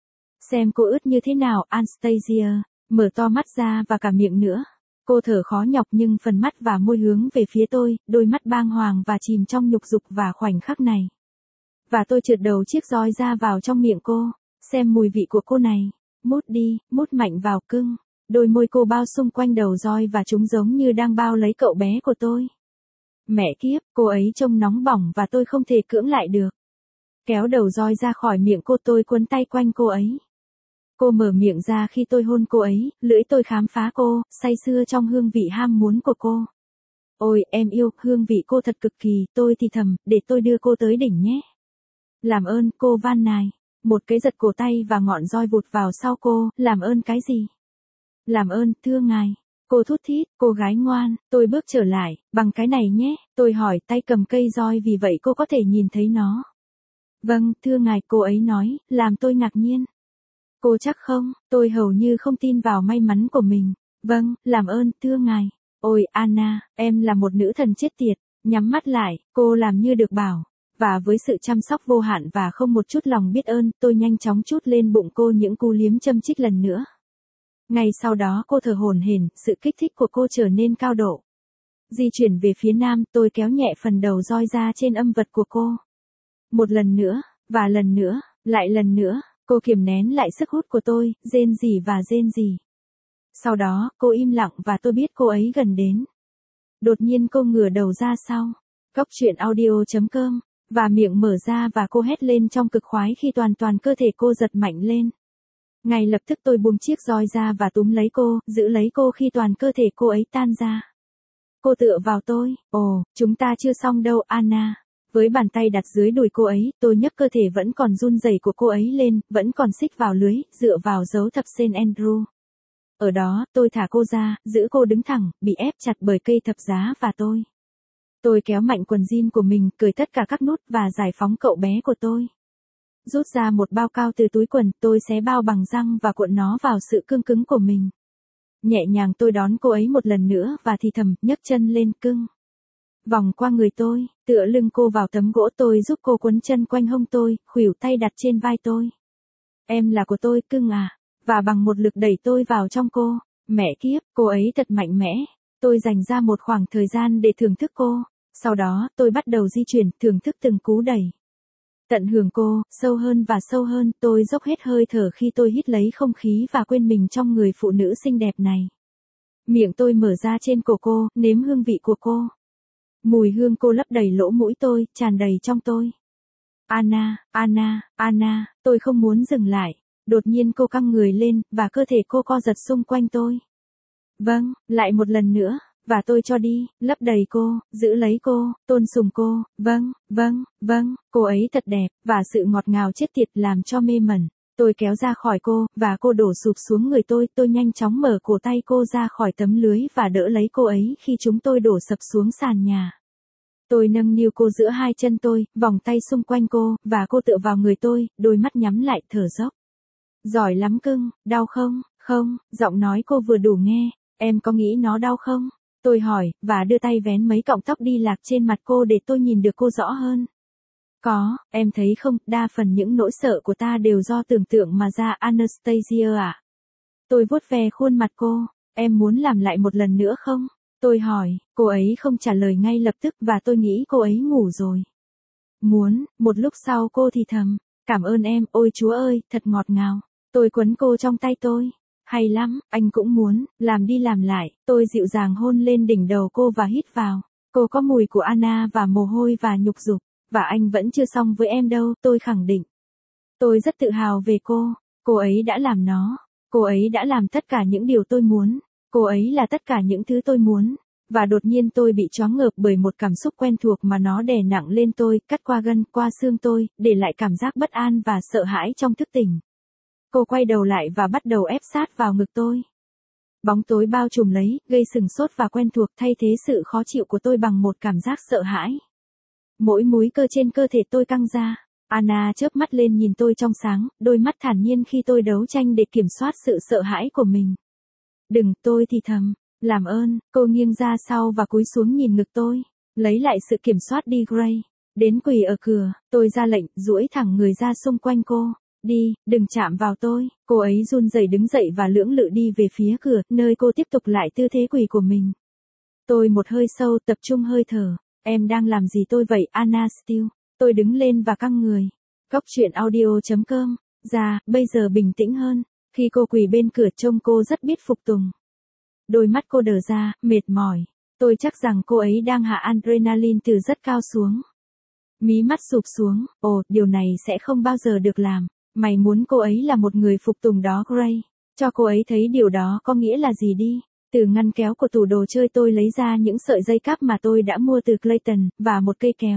Xem cô ướt như thế nào, Anastasia, mở to mắt ra và cả miệng nữa. Cô thở khó nhọc nhưng phần mắt và môi hướng về phía tôi, đôi mắt bàng hoàng và chìm trong nhục dục và khoảnh khắc này. Và tôi trượt đầu chiếc roi ra vào trong miệng cô. Xem mùi vị của cô này. Mút đi, mút mạnh vào, cưng. Đôi môi cô bao xung quanh đầu roi và chúng giống như đang bao lấy cậu bé của tôi. Mẹ kiếp, cô ấy trông nóng bỏng và tôi không thể cưỡng lại được. Kéo đầu roi ra khỏi miệng cô, tôi quấn tay quanh cô ấy. Cô mở miệng ra khi tôi hôn cô ấy, lưỡi tôi khám phá cô, say sưa trong hương vị ham muốn của cô. Ôi, em yêu, hương vị cô thật cực kỳ, tôi thì thầm, để tôi đưa cô tới đỉnh nhé. Làm ơn, cô van nài. Một cái giật cổ tay và ngọn roi vụt vào sau cô, làm ơn cái gì? Làm ơn, thưa ngài. Cô thút thít, cô gái ngoan, tôi bước trở lại, bằng cái này nhé, tôi hỏi, tay cầm cây roi vì vậy cô có thể nhìn thấy nó. Vâng, thưa ngài, cô ấy nói, làm tôi ngạc nhiên. Cô chắc không, tôi hầu như không tin vào may mắn của mình. Vâng, làm ơn, thưa ngài. Ôi, Anna, em là một nữ thần chết tiệt, nhắm mắt lại, cô làm như được bảo. Và với sự chăm sóc vô hạn và không một chút lòng biết ơn, tôi nhanh chóng trút lên bụng cô những cú liếm châm chích lần nữa. Ngay sau đó cô thở hổn hển, sự kích thích của cô trở nên cao độ. Di chuyển về phía nam, tôi kéo nhẹ phần đầu roi ra trên âm vật của cô. Một lần nữa, và lần nữa, lại lần nữa, cô kiềm nén lại sức hút của tôi, rên rỉ và rên rỉ. Sau đó, cô im lặng và tôi biết cô ấy gần đến. Đột nhiên cô ngửa đầu ra sau. Cóc truyện audio.com. Và miệng mở ra và cô hét lên trong cực khoái khi toàn cơ thể cô giật mạnh lên. Ngay lập tức tôi buông chiếc roi ra và túm lấy cô, giữ lấy cô khi toàn cơ thể cô ấy tan ra. Cô tựa vào tôi, ồ, chúng ta chưa xong đâu Anna. Với bàn tay đặt dưới đùi cô ấy, tôi nhấc cơ thể vẫn còn run rẩy của cô ấy lên, vẫn còn xích vào lưới, dựa vào dấu thập Saint Andrew. Ở đó, tôi thả cô ra, giữ cô đứng thẳng, bị ép chặt bởi cây thập giá và tôi kéo mạnh quần jean của mình, cởi tất cả các nút và giải phóng cậu bé của tôi. Rút ra một bao cao từ túi quần, tôi xé bao bằng răng và cuộn nó vào sự cương cứng của mình. Nhẹ nhàng tôi đón cô ấy một lần nữa và thì thầm, nhấc chân lên cưng. Vòng qua người tôi, tựa lưng cô vào tấm gỗ, tôi giúp cô quấn chân quanh hông tôi, khuỷu tay đặt trên vai tôi. Em là của tôi, cưng à. Và bằng một lực đẩy tôi vào trong cô. Mẹ kiếp, cô ấy thật mạnh mẽ. Tôi dành ra một khoảng thời gian để thưởng thức cô. Sau đó, tôi bắt đầu di chuyển, thưởng thức từng cú đẩy. Tận hưởng cô, sâu hơn và sâu hơn, tôi dốc hết hơi thở khi tôi hít lấy không khí và quên mình trong người phụ nữ xinh đẹp này. Miệng tôi mở ra trên cổ cô, nếm hương vị của cô. Mùi hương cô lấp đầy lỗ mũi tôi, tràn đầy trong tôi. Anna, Anna, Anna, tôi không muốn dừng lại. Đột nhiên cô căng người lên, và cơ thể cô co giật xung quanh tôi. Vâng, lại một lần nữa, và tôi cho đi, lấp đầy cô, giữ lấy cô, tôn sùng cô, vâng, vâng, vâng, cô ấy thật đẹp, và sự ngọt ngào chết tiệt làm cho mê mẩn. Tôi kéo ra khỏi cô, và cô đổ sụp xuống người tôi nhanh chóng mở cổ tay cô ra khỏi tấm lưới và đỡ lấy cô ấy khi chúng tôi đổ sập xuống sàn nhà. Tôi nâng niu cô giữa hai chân tôi, vòng tay xung quanh cô, và cô tựa vào người tôi, đôi mắt nhắm lại thở dốc. Giỏi lắm cưng, đau không? Không, giọng nói cô vừa đủ nghe, em có nghĩ nó đau không? Tôi hỏi, và đưa tay vén mấy cọng tóc đi lạc trên mặt cô để tôi nhìn được cô rõ hơn. Có, em thấy không, đa phần những nỗi sợ của ta đều do tưởng tượng mà ra Anastasia ạ. Tôi vuốt ve khuôn mặt cô, em muốn làm lại một lần nữa không? Tôi hỏi, cô ấy không trả lời ngay lập tức và tôi nghĩ cô ấy ngủ rồi. Muốn, một lúc sau cô thì thầm, cảm ơn em, ôi Chúa ơi, thật ngọt ngào. Tôi quấn cô trong tay tôi. Hay lắm, anh cũng muốn, làm đi làm lại. Tôi dịu dàng hôn lên đỉnh đầu cô và hít vào. Cô có mùi của Anna và mồ hôi và nhục dục. Và anh vẫn chưa xong với em đâu, tôi khẳng định. Tôi rất tự hào về cô. Cô ấy đã làm nó. Cô ấy đã làm tất cả những điều tôi muốn. Cô ấy là tất cả những thứ tôi muốn. Và đột nhiên tôi bị choáng ngợp bởi một cảm xúc quen thuộc mà nó đè nặng lên tôi, cắt qua gân, qua xương tôi, để lại cảm giác bất an và sợ hãi trong thức tỉnh. Cô quay đầu lại và bắt đầu ép sát vào ngực tôi. Bóng tối bao trùm lấy, gây sừng sốt và quen thuộc, thay thế sự khó chịu của tôi bằng một cảm giác sợ hãi. Mỗi múi cơ trên cơ thể tôi căng ra. Anna chớp mắt lên nhìn tôi trong sáng, đôi mắt thản nhiên khi tôi đấu tranh để kiểm soát sự sợ hãi của mình. Đừng, tôi thì thầm. Làm ơn, cô nghiêng ra sau và cúi xuống nhìn ngực tôi. Lấy lại sự kiểm soát đi Gray. Đến quỳ ở cửa, tôi ra lệnh, duỗi thẳng người ra xung quanh cô. Đi, đừng chạm vào tôi. Cô ấy run rẩy đứng dậy và lưỡng lự đi về phía cửa, nơi cô tiếp tục lại tư thế quỳ của mình. Tôi một hơi sâu, tập trung hơi thở. Em đang làm gì tôi vậy, Anna Steele? Tôi đứng lên và căng người. Cóc truyện audio.com. Ra, bây giờ bình tĩnh hơn. Khi cô quỳ bên cửa trông cô rất biết phục tùng. Đôi mắt cô đờ ra, mệt mỏi. Tôi chắc rằng cô ấy đang hạ adrenaline từ rất cao xuống. Mí mắt sụp xuống, ồ, điều này sẽ không bao giờ được làm. Mày muốn cô ấy là một người phục tùng đó Gray. Cho cô ấy thấy điều đó có nghĩa là gì đi. Từ ngăn kéo của tủ đồ chơi tôi lấy ra những sợi dây cáp mà tôi đã mua từ Clayton, và một cây kéo.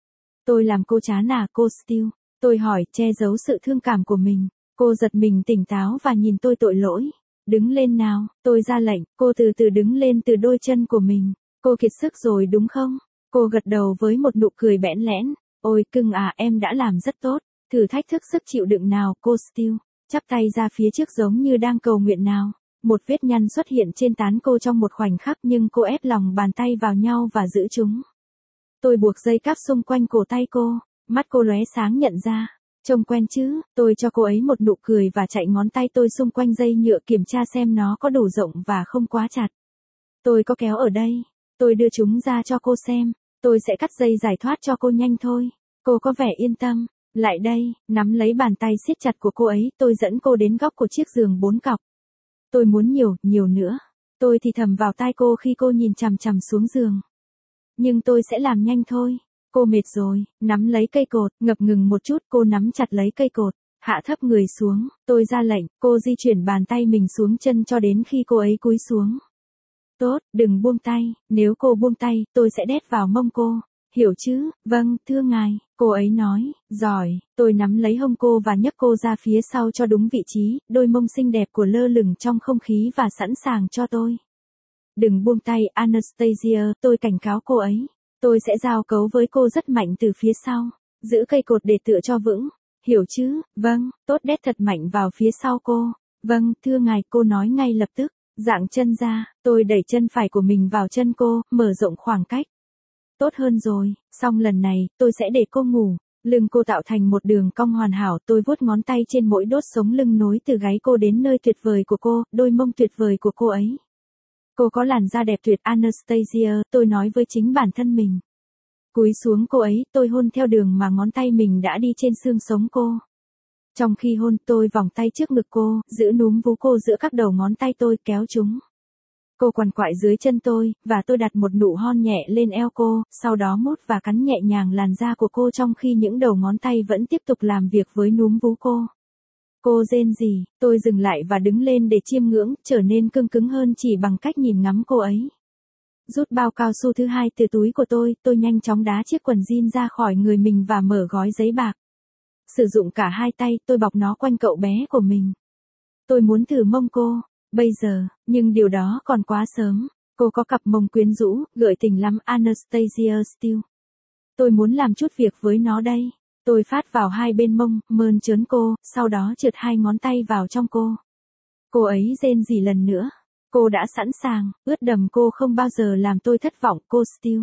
Tôi làm cô chán à, cô Steele? Tôi hỏi, che giấu sự thương cảm của mình. Cô giật mình tỉnh táo và nhìn tôi tội lỗi. Đứng lên nào, tôi ra lệnh, cô từ từ đứng lên từ đôi chân của mình. Cô kiệt sức rồi đúng không? Cô gật đầu với một nụ cười bẽn lẽn. Ôi cưng à, em đã làm rất tốt. Thử thách thức sức chịu đựng nào, cô Steele. Chắp tay ra phía trước giống như đang cầu nguyện nào. Một vết nhăn xuất hiện trên trán cô trong một khoảnh khắc nhưng cô ép lòng bàn tay vào nhau và giữ chúng. Tôi buộc dây cáp xung quanh cổ tay cô. Mắt cô lóe sáng nhận ra. Trông quen chứ, tôi cho cô ấy một nụ cười và chạy ngón tay tôi xung quanh dây nhựa kiểm tra xem nó có đủ rộng và không quá chặt. Tôi có kéo ở đây. Tôi đưa chúng ra cho cô xem. Tôi sẽ cắt dây giải thoát cho cô nhanh thôi. Cô có vẻ yên tâm. Lại đây, nắm lấy bàn tay siết chặt của cô ấy, tôi dẫn cô đến góc của chiếc giường 4 cọc. Tôi muốn nhiều nữa. Tôi thì thầm vào tai cô khi cô nhìn chằm chằm xuống giường. Nhưng tôi sẽ làm nhanh thôi. Cô mệt rồi, nắm lấy cây cột, ngập ngừng một chút, cô nắm chặt lấy cây cột, hạ thấp người xuống, tôi ra lệnh, cô di chuyển bàn tay mình xuống chân cho đến khi cô ấy cúi xuống. Tốt, đừng buông tay, nếu cô buông tay, tôi sẽ đét vào mông cô. Hiểu chứ, vâng, thưa ngài, cô ấy nói, giỏi, tôi nắm lấy hông cô và nhấc cô ra phía sau cho đúng vị trí, đôi mông xinh đẹp của lơ lửng trong không khí và sẵn sàng cho tôi. Đừng buông tay, Anastasia, tôi cảnh cáo cô ấy. Tôi sẽ giao cấu với cô rất mạnh từ phía sau. Giữ cây cột để tựa cho vững. Hiểu chứ, vâng, tốt đét thật mạnh vào phía sau cô. Vâng, thưa ngài, cô nói ngay lập tức. Dạng chân ra, tôi đẩy chân phải của mình vào chân cô, mở rộng khoảng cách. Tốt hơn rồi, xong lần này, tôi sẽ để cô ngủ. Lưng cô tạo thành một đường cong hoàn hảo, tôi vuốt ngón tay trên mỗi đốt sống lưng nối từ gáy cô đến nơi tuyệt vời của cô, đôi mông tuyệt vời của cô ấy. Cô có làn da đẹp tuyệt Anastasia, tôi nói với chính bản thân mình. Cúi xuống cô ấy, tôi hôn theo đường mà ngón tay mình đã đi trên xương sống cô. Trong khi hôn, tôi vòng tay trước ngực cô, giữ núm vú cô giữa các đầu ngón tay tôi, kéo chúng. Cô quằn quại dưới chân tôi, và tôi đặt một nụ hôn nhẹ lên eo cô, sau đó mút và cắn nhẹ nhàng làn da của cô trong khi những đầu ngón tay vẫn tiếp tục làm việc với núm vú cô. Cô rên rỉ, tôi dừng lại và đứng lên để chiêm ngưỡng, trở nên cứng cứng hơn chỉ bằng cách nhìn ngắm cô ấy. Rút bao cao su thứ hai từ túi của tôi nhanh chóng đá chiếc quần jean ra khỏi người mình và mở gói giấy bạc. Sử dụng cả hai tay, tôi bọc nó quanh cậu bé của mình. Tôi muốn thử mông cô, bây giờ, nhưng điều đó còn quá sớm. Cô có cặp mông quyến rũ, gợi tình lắm Anastasia Steele. Tôi muốn làm chút việc với nó đây. Tôi phát vào hai bên mông, mơn trớn cô, sau đó trượt hai ngón tay vào trong cô. Cô ấy rên rỉ lần nữa. Cô đã sẵn sàng, ướt đầm cô không bao giờ làm tôi thất vọng, cô Steele.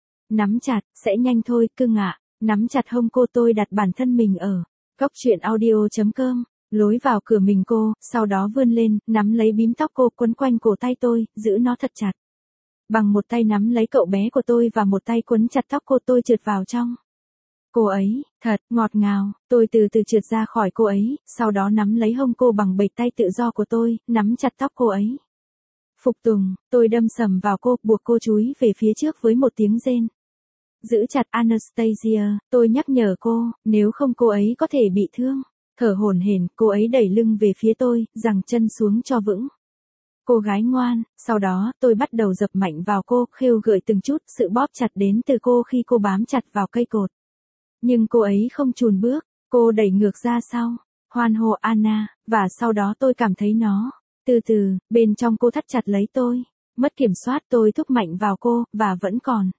Nắm chặt, sẽ nhanh thôi, cưng ạ. Nắm chặt hông cô, tôi đặt bản thân mình ở góc truyện audio.com, lối vào cửa mình cô, sau đó vươn lên, nắm lấy bím tóc cô, quấn quanh cổ tay tôi, giữ nó thật chặt. Bằng một tay nắm lấy cậu bé của tôi và một tay quấn chặt tóc cô, tôi trượt vào trong. Cô ấy, thật, ngọt ngào, tôi từ từ trượt ra khỏi cô ấy, sau đó nắm lấy hông cô bằng bầy tay tự do của tôi, nắm chặt tóc cô ấy. Phục tùng, tôi đâm sầm vào cô, buộc cô chúi về phía trước với một tiếng rên. Giữ chặt Anastasia, tôi nhắc nhở cô, nếu không cô ấy có thể bị thương. Thở hổn hển, cô ấy đẩy lưng về phía tôi, giằng chân xuống cho vững. Cô gái ngoan, sau đó, tôi bắt đầu dập mạnh vào cô, khêu gợi từng chút, sự bóp chặt đến từ cô khi cô bám chặt vào cây cột. Nhưng cô ấy không chùn bước, cô đẩy ngược ra sau, hoan hô Anna, và sau đó tôi cảm thấy nó. Từ từ, bên trong cô thắt chặt lấy tôi. Mất kiểm soát, tôi thúc mạnh vào cô, và vẫn còn.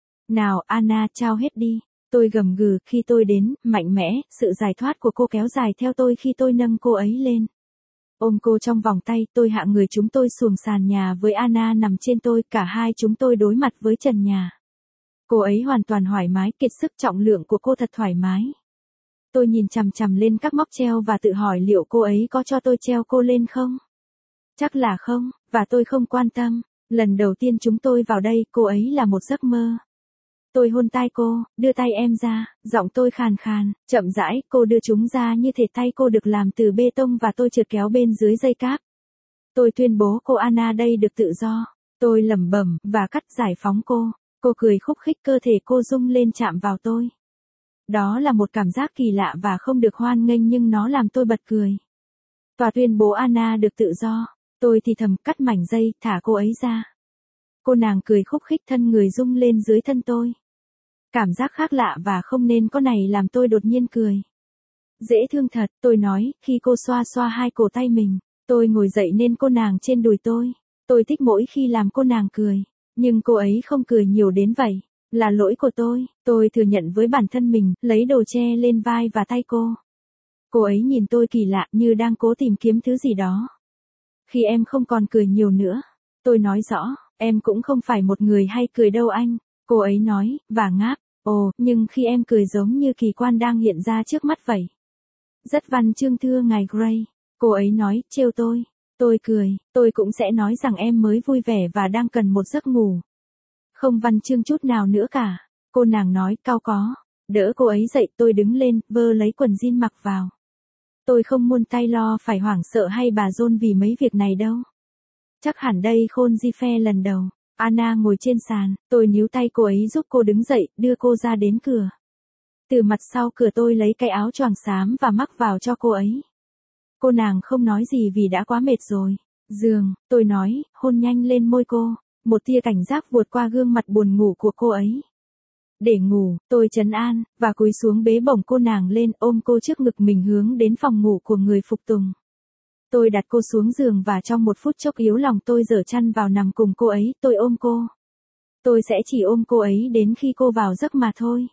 Nào Anna, trao hết đi. Tôi gầm gừ khi tôi đến, mạnh mẽ, sự giải thoát của cô kéo dài theo tôi khi tôi nâng cô ấy lên. Ôm cô trong vòng tay, tôi hạ người chúng tôi xuống sàn nhà với Anna nằm trên tôi, cả hai chúng tôi đối mặt với trần nhà. Cô ấy hoàn toàn thoải mái, kiệt sức, trọng lượng của cô thật thoải mái. Tôi nhìn chằm chằm lên các móc treo và tự hỏi liệu cô ấy có cho tôi treo cô lên không? Chắc là không, và tôi không quan tâm. Lần đầu tiên chúng tôi vào đây, cô ấy là một giấc mơ. Tôi hôn tai cô, đưa tay em ra, giọng tôi khàn khàn, chậm rãi, cô đưa chúng ra như thể tay cô được làm từ bê tông và tôi trượt kéo bên dưới dây cáp. Tôi tuyên bố cô Anna đây được tự do. Tôi lẩm bẩm, và cắt giải phóng cô. Cô cười khúc khích, cơ thể cô rung lên chạm vào tôi. Đó là một cảm giác kỳ lạ và không được hoan nghênh nhưng nó làm tôi bật cười. Tòa tuyên bố Anna được tự do. Tôi thì thầm cắt mảnh dây, thả cô ấy ra. Cô nàng cười khúc khích, thân người rung lên dưới thân tôi. Cảm giác khác lạ và không nên có này làm tôi đột nhiên cười. Dễ thương thật, tôi nói, khi cô xoa xoa hai cổ tay mình. Tôi ngồi dậy nên cô nàng trên đùi tôi. Tôi thích mỗi khi làm cô nàng cười. Nhưng cô ấy không cười nhiều đến vậy. Là lỗi của tôi thừa nhận với bản thân mình, lấy đồ che lên vai và tay cô. Cô ấy nhìn tôi kỳ lạ như đang cố tìm kiếm thứ gì đó. Khi em không còn cười nhiều nữa. Tôi nói rõ, em cũng không phải một người hay cười đâu anh. Cô ấy nói, và ngáp. Ồ, nhưng khi em cười giống như kỳ quan đang hiện ra trước mắt vậy. Rất văn chương thưa ngài Gray. Cô ấy nói, trêu tôi. Tôi cười, tôi cũng sẽ nói rằng em mới vui vẻ và đang cần một giấc ngủ. Không văn chương chút nào nữa cả. Cô nàng nói, cao có. Đỡ cô ấy dậy, tôi đứng lên, vơ lấy quần jean mặc vào. Tôi không muốn Taylor phải hoảng sợ hay bà John vì mấy việc này đâu. Chắc hẳn đây khôn di phe lần đầu. Anna ngồi trên sàn, tôi níu tay cô ấy giúp cô đứng dậy, đưa cô ra đến cửa. Từ mặt sau cửa tôi lấy cái áo choàng xám và mắc vào cho cô ấy. Cô nàng không nói gì vì đã quá mệt rồi. Giường, tôi nói, hôn nhanh lên môi cô. Một tia cảnh giác vụt qua gương mặt buồn ngủ của cô ấy. Để ngủ, tôi trấn an, và cúi xuống bế bổng cô nàng lên, ôm cô trước ngực mình hướng đến phòng ngủ của người phục tùng. Tôi đặt cô xuống giường và trong một phút chốc yếu lòng tôi giở chăn vào nằm cùng cô ấy, tôi ôm cô. Tôi sẽ chỉ ôm cô ấy đến khi cô vào giấc mà thôi.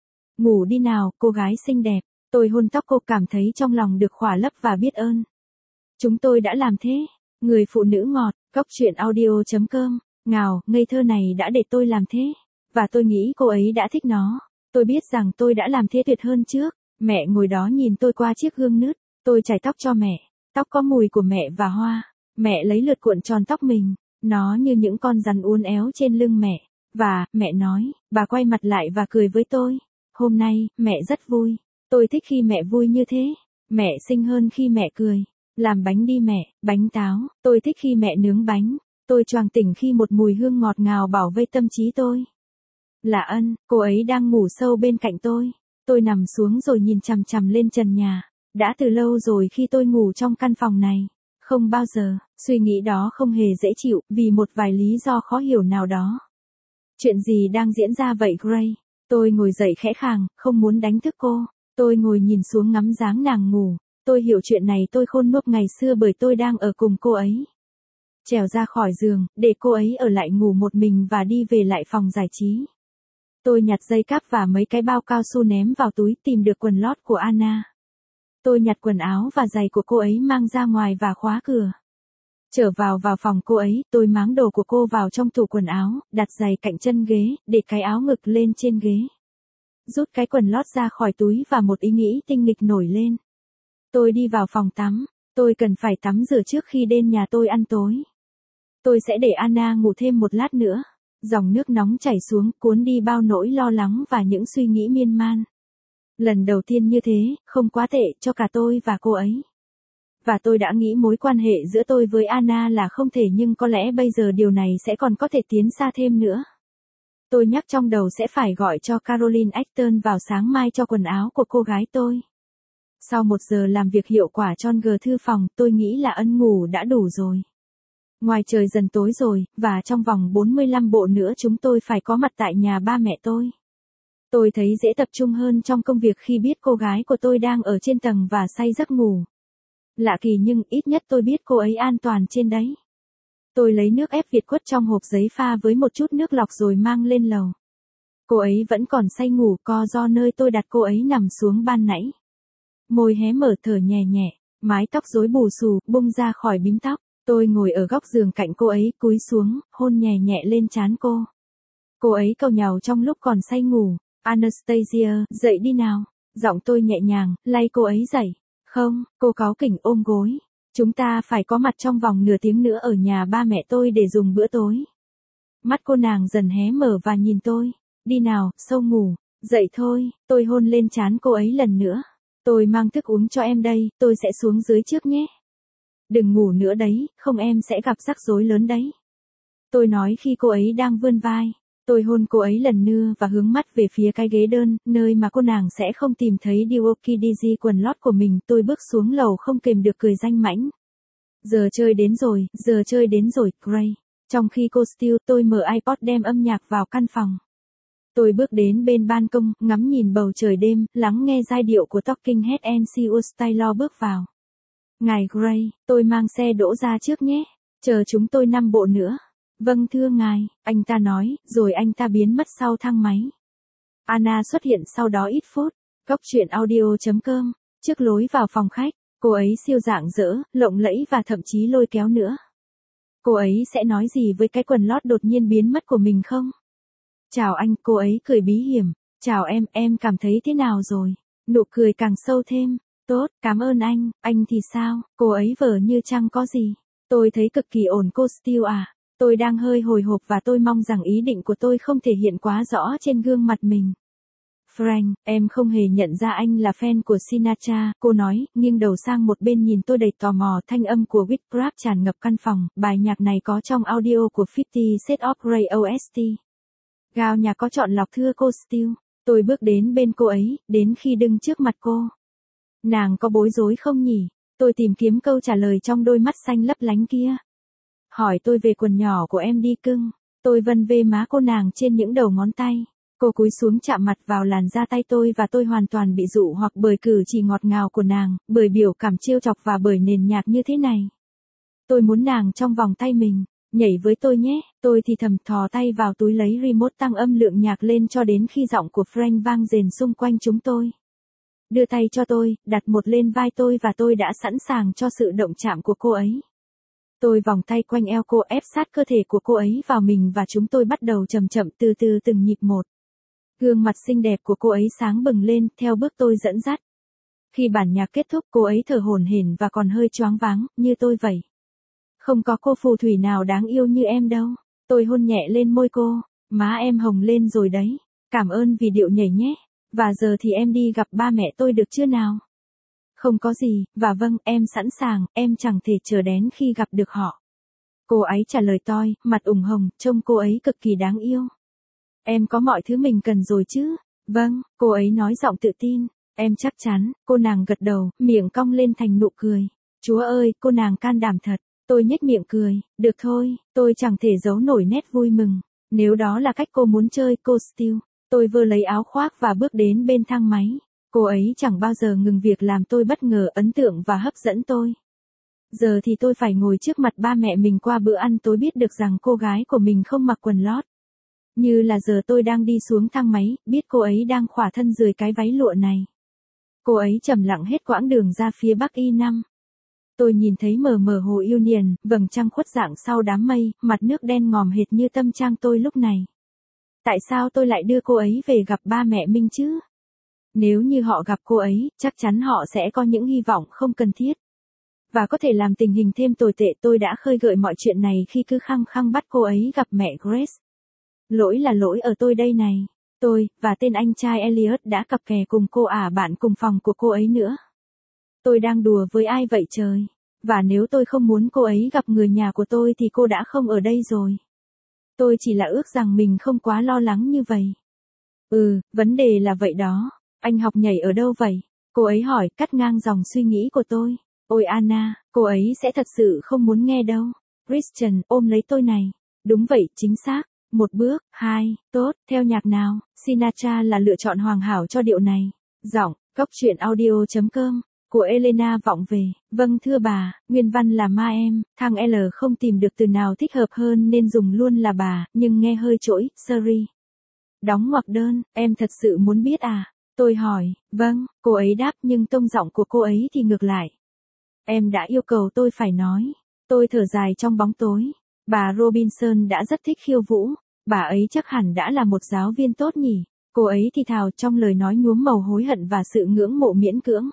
Ngủ đi nào, cô gái xinh đẹp. Tôi hôn tóc cô, cảm thấy trong lòng được khỏa lấp và biết ơn. Chúng tôi đã làm thế. Người phụ nữ ngọt, góc truyện audio.com. Ngào, ngây thơ này đã để tôi làm thế. Và tôi nghĩ cô ấy đã thích nó. Tôi biết rằng tôi đã làm thế tuyệt hơn trước. Mẹ ngồi đó nhìn tôi qua chiếc gương nứt. Tôi chải tóc cho mẹ. Tóc có mùi của mẹ và hoa. Mẹ lấy lượt cuộn tròn tóc mình. Nó như những con rắn uốn éo trên lưng mẹ. Và, mẹ nói, bà quay mặt lại và cười với tôi. Hôm nay, mẹ rất vui. Tôi thích khi mẹ vui như thế. Mẹ xinh hơn khi mẹ cười. Làm bánh đi mẹ, bánh táo. Tôi thích khi mẹ nướng bánh. Tôi choàng tỉnh khi một mùi hương ngọt ngào bảo vây tâm trí tôi. Là Ân, cô ấy đang ngủ sâu bên cạnh tôi. Tôi nằm xuống rồi nhìn chằm chằm lên trần nhà. Đã từ lâu rồi khi tôi ngủ trong căn phòng này. Không bao giờ, suy nghĩ đó không hề dễ chịu, vì một vài lý do khó hiểu nào đó. Chuyện gì đang diễn ra vậy Gray? Tôi ngồi dậy khẽ khàng, không muốn đánh thức cô. Tôi ngồi nhìn xuống ngắm dáng nàng ngủ. Tôi hiểu chuyện này tôi khôn nuốt ngày xưa bởi tôi đang ở cùng cô ấy. Trèo ra khỏi giường, để cô ấy ở lại ngủ một mình và đi về lại phòng giải trí. Tôi nhặt dây cáp và mấy cái bao cao su ném vào túi, tìm được quần lót của Anna. Tôi nhặt quần áo và giày của cô ấy mang ra ngoài và khóa cửa. Trở vào phòng cô ấy, tôi máng đồ của cô vào trong tủ quần áo, đặt giày cạnh chân ghế, để cái áo ngực lên trên ghế. Rút cái quần lót ra khỏi túi và một ý nghĩ tinh nghịch nổi lên. Tôi đi vào phòng tắm, tôi cần phải tắm rửa trước khi đến nhà tôi ăn tối. Tôi sẽ để Anna ngủ thêm một lát nữa. Dòng nước nóng chảy xuống, cuốn đi bao nỗi lo lắng và những suy nghĩ miên man. Lần đầu tiên như thế, không quá tệ cho cả tôi và cô ấy. Và tôi đã nghĩ mối quan hệ giữa tôi với Anna là không thể, nhưng có lẽ bây giờ điều này sẽ còn có thể tiến xa thêm nữa. Tôi nhắc trong đầu sẽ phải gọi cho Caroline Acton vào sáng mai cho quần áo của cô gái tôi. Sau 1 giờ làm việc hiệu quả trong thư phòng, tôi nghĩ là Ân ngủ đã đủ rồi. Ngoài trời dần tối rồi, và trong vòng 45 bộ nữa chúng tôi phải có mặt tại nhà ba mẹ tôi. Tôi thấy dễ tập trung hơn trong công việc khi biết cô gái của tôi đang ở trên tầng và say giấc ngủ. Lạ kỳ nhưng ít nhất tôi biết cô ấy an toàn trên đấy. Tôi lấy nước ép Việt quất trong hộp giấy pha với một chút nước lọc rồi mang lên lầu. Cô ấy vẫn còn say ngủ co do nơi tôi đặt cô ấy nằm xuống ban nãy. Môi hé mở thở nhẹ nhẹ, mái tóc rối bù xù, bung ra khỏi bím tóc. Tôi ngồi ở góc giường cạnh cô ấy, cúi xuống, hôn nhẹ nhẹ lên trán cô. Cô ấy càu nhàu trong lúc còn say ngủ. Anastasia, dậy đi nào. Giọng tôi nhẹ nhàng, lay cô ấy dậy. Không, cô cáu kỉnh ôm gối. Chúng ta phải có mặt trong vòng nửa tiếng nữa ở nhà ba mẹ tôi để dùng bữa tối. Mắt cô nàng dần hé mở và nhìn tôi. Đi nào, sâu ngủ. Dậy thôi, tôi hôn lên trán cô ấy lần nữa. Tôi mang thức uống cho em đây, tôi sẽ xuống dưới trước nhé. Đừng ngủ nữa đấy, không em sẽ gặp rắc rối lớn đấy. Tôi nói khi cô ấy đang vươn vai. Tôi hôn cô ấy lần nữa và hướng mắt về phía cái ghế đơn, nơi mà cô nàng sẽ không tìm thấy Dioki quần lót của mình. Tôi bước xuống lầu không kềm được cười danh mãnh. Giờ chơi đến rồi, Gray. Trong khi cô Steele, tôi mở iPod đem âm nhạc vào căn phòng. Tôi bước đến bên ban công, ngắm nhìn bầu trời đêm, lắng nghe giai điệu của Talking Heads and Sius Taylor bước vào. Ngài Gray, tôi mang xe đỗ ra trước nhé. Chờ chúng tôi 5 bộ nữa. Vâng thưa ngài, anh ta nói, rồi anh ta biến mất sau thang máy. Anna xuất hiện sau đó ít phút. Góc truyện audio.com. Trước lối vào phòng khách, cô ấy siêu rạng rỡ, lộng lẫy và thậm chí lôi kéo nữa. Cô ấy sẽ nói gì với cái quần lót đột nhiên biến mất của mình không? Chào anh, cô ấy cười bí hiểm. Chào em cảm thấy thế nào rồi? Nụ cười càng sâu thêm. Tốt, cảm ơn anh thì sao? Cô ấy vờ như chẳng có gì. Tôi thấy cực kỳ ổn cô Steele à. Tôi đang hơi hồi hộp và tôi mong rằng ý định của tôi không thể hiện quá rõ trên gương mặt mình. Frank, em không hề nhận ra anh là fan của Sinatra, cô nói, nghiêng đầu sang một bên nhìn tôi đầy tò mò. Thanh âm của Whitcraft tràn ngập căn phòng, bài nhạc này có trong audio của 50 Shades of Grey OST. Gao nhà có chọn lọc thưa cô Steele. Tôi bước đến bên cô ấy, đến khi đứng trước mặt cô. Nàng có bối rối không nhỉ? Tôi tìm kiếm câu trả lời trong đôi mắt xanh lấp lánh kia. Hỏi tôi về quần nhỏ của em đi cưng. Tôi vân vê má cô nàng trên những đầu ngón tay. Cô cúi xuống chạm mặt vào làn da tay tôi và tôi hoàn toàn bị dụ hoặc bởi cử chỉ ngọt ngào của nàng, bởi biểu cảm trêu chọc và bởi nền nhạc như thế này. Tôi muốn nàng trong vòng tay mình. Nhảy với tôi nhé, tôi thì thầm thò tay vào túi lấy remote tăng âm lượng nhạc lên cho đến khi giọng của Frank vang rền xung quanh chúng tôi. Đưa tay cho tôi, đặt một lên vai tôi và tôi đã sẵn sàng cho sự động chạm của cô ấy. Tôi vòng tay quanh eo cô ép sát cơ thể của cô ấy vào mình và chúng tôi bắt đầu chậm chậm từ từ từng nhịp một. Gương mặt xinh đẹp của cô ấy sáng bừng lên theo bước tôi dẫn dắt. Khi bản nhạc kết thúc cô ấy thở hổn hển và còn hơi choáng váng, như tôi vậy. Không có cô phù thủy nào đáng yêu như em đâu. Tôi hôn nhẹ lên môi cô, má em hồng lên rồi đấy. Cảm ơn vì điệu nhảy nhé. Và giờ thì em đi gặp ba mẹ tôi được chưa nào? Không có gì, và vâng, em sẵn sàng, em chẳng thể chờ đến khi gặp được họ. Cô ấy trả lời tôi, mặt ửng hồng, trông cô ấy cực kỳ đáng yêu. Em có mọi thứ mình cần rồi chứ? Vâng, cô ấy nói giọng tự tin. Em chắc chắn, cô nàng gật đầu, miệng cong lên thành nụ cười. Chúa ơi, cô nàng can đảm thật. Tôi nhếch miệng cười, được thôi, tôi chẳng thể giấu nổi nét vui mừng. Nếu đó là cách cô muốn chơi, cô Steele. Tôi vừa lấy áo khoác và bước đến bên thang máy. Cô ấy chẳng bao giờ ngừng việc làm tôi bất ngờ, ấn tượng và hấp dẫn tôi. Giờ thì tôi phải ngồi trước mặt ba mẹ mình qua bữa ăn tối biết được rằng cô gái của mình không mặc quần lót. Như là giờ tôi đang đi xuống thang máy, biết cô ấy đang khỏa thân dưới cái váy lụa này. Cô ấy trầm lặng hết quãng đường ra phía bắc Y5. Tôi nhìn thấy mờ mờ hồ Union, vầng trăng khuất dạng sau đám mây, mặt nước đen ngòm hệt như tâm trạng tôi lúc này. Tại sao tôi lại đưa cô ấy về gặp ba mẹ mình chứ? Nếu như họ gặp cô ấy, chắc chắn họ sẽ có những hy vọng không cần thiết. Và có thể làm tình hình thêm tồi tệ. Tôi đã khơi gợi mọi chuyện này khi cứ khăng khăng bắt cô ấy gặp mẹ Grace. Lỗi là lỗi ở tôi đây này. Tôi, và tên anh trai Elliot đã cặp kè cùng cô bạn cùng phòng của cô ấy nữa. Tôi đang đùa với ai vậy trời? Và nếu tôi không muốn cô ấy gặp người nhà của tôi thì cô đã không ở đây rồi. Tôi chỉ là ước rằng mình không quá lo lắng như vậy. Vấn đề là vậy đó. Anh học nhảy ở đâu vậy? Cô ấy hỏi, cắt ngang dòng suy nghĩ của tôi. Ôi Anna, cô ấy sẽ thật sự không muốn nghe đâu. Christian, ôm lấy tôi này. Đúng vậy, chính xác. Một bước, hai, tốt, theo nhạc nào? Sinatra là lựa chọn hoàn hảo cho điệu này. Giọng, góc truyện audio.com. Của Elena vọng về. Vâng thưa bà, nguyên văn là ma em, thằng L không tìm được từ nào thích hợp hơn nên dùng luôn là bà, nhưng nghe hơi trỗi, sorry. Đóng ngoặc đơn, em thật sự muốn biết à? Tôi hỏi, vâng, cô ấy đáp nhưng tông giọng của cô ấy thì ngược lại. Em đã yêu cầu tôi phải nói. Tôi thở dài trong bóng tối. Bà Robinson đã rất thích khiêu vũ. Bà ấy chắc hẳn đã là một giáo viên tốt nhỉ. Cô ấy thì thào trong lời nói nhuốm màu hối hận và sự ngưỡng mộ miễn cưỡng.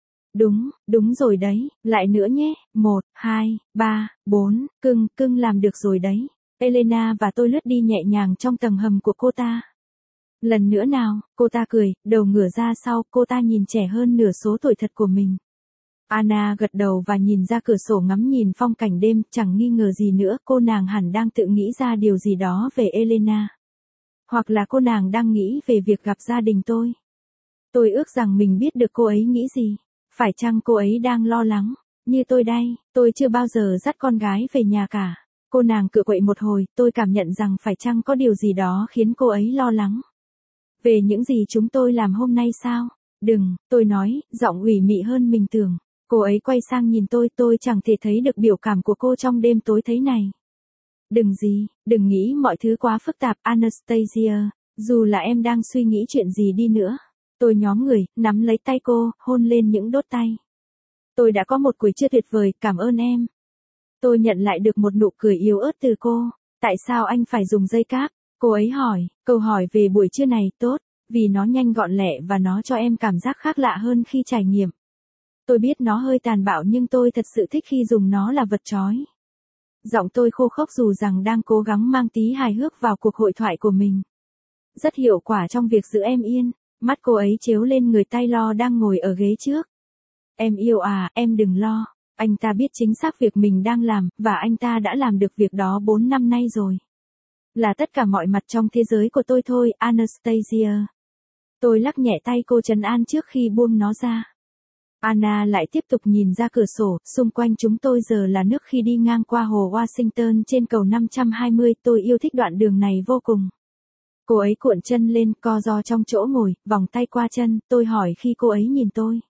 Đúng rồi đấy, lại nữa nhé, 1, 2, 3, 4, cưng làm được rồi đấy. Elena và tôi lướt đi nhẹ nhàng trong tầng hầm của cô ta. Lần nữa nào, cô ta cười, đầu ngửa ra sau, cô ta nhìn trẻ hơn nửa số tuổi thật của mình. Anna gật đầu và nhìn ra cửa sổ ngắm nhìn phong cảnh đêm, chẳng nghi ngờ gì nữa, cô nàng hẳn đang tự nghĩ ra điều gì đó về Elena. Hoặc là cô nàng đang nghĩ về việc gặp gia đình tôi. Tôi ước rằng mình biết được cô ấy nghĩ gì. Phải chăng cô ấy đang lo lắng? Như tôi đây, tôi chưa bao giờ dắt con gái về nhà cả. Cô nàng cựa quậy một hồi, tôi cảm nhận rằng phải chăng có điều gì đó khiến cô ấy lo lắng. Về những gì chúng tôi làm hôm nay sao? Đừng, tôi nói, giọng ủy mị hơn mình tưởng. Cô ấy quay sang nhìn tôi chẳng thể thấy được biểu cảm của cô trong đêm tối thế này. Đừng nghĩ mọi thứ quá phức tạp, Anastasia, dù là em đang suy nghĩ chuyện gì đi nữa. Tôi nhóm người, nắm lấy tay cô, hôn lên những đốt tay. Tôi đã có một buổi trưa tuyệt vời, cảm ơn em. Tôi nhận lại được một nụ cười yếu ớt từ cô. Tại sao anh phải dùng dây cáp? Cô ấy hỏi, câu hỏi về buổi trưa này, tốt. vì nó nhanh gọn lẹ và nó cho em cảm giác khác lạ hơn khi trải nghiệm. Tôi biết nó hơi tàn bạo nhưng tôi thật sự thích khi dùng nó là vật trói. Giọng tôi khô khốc dù rằng đang cố gắng mang tí hài hước vào cuộc hội thoại của mình. Rất hiệu quả trong việc giữ em yên. Mắt cô ấy chiếu lên người Taylor đang ngồi ở ghế trước. Em yêu à, em đừng lo. Anh ta biết chính xác việc mình đang làm, và anh ta đã làm được việc đó 4 năm nay rồi. Là tất cả mọi mặt trong thế giới của tôi thôi, Anastasia. Tôi lắc nhẹ tay cô trấn an trước khi buông nó ra. Anna lại tiếp tục nhìn ra cửa sổ, xung quanh chúng tôi giờ là nước khi đi ngang qua hồ Washington trên cầu 520, tôi yêu thích đoạn đường này vô cùng. Cô ấy cuộn chân lên, co ro trong chỗ ngồi, vòng tay qua chân, tôi hỏi khi cô ấy nhìn tôi.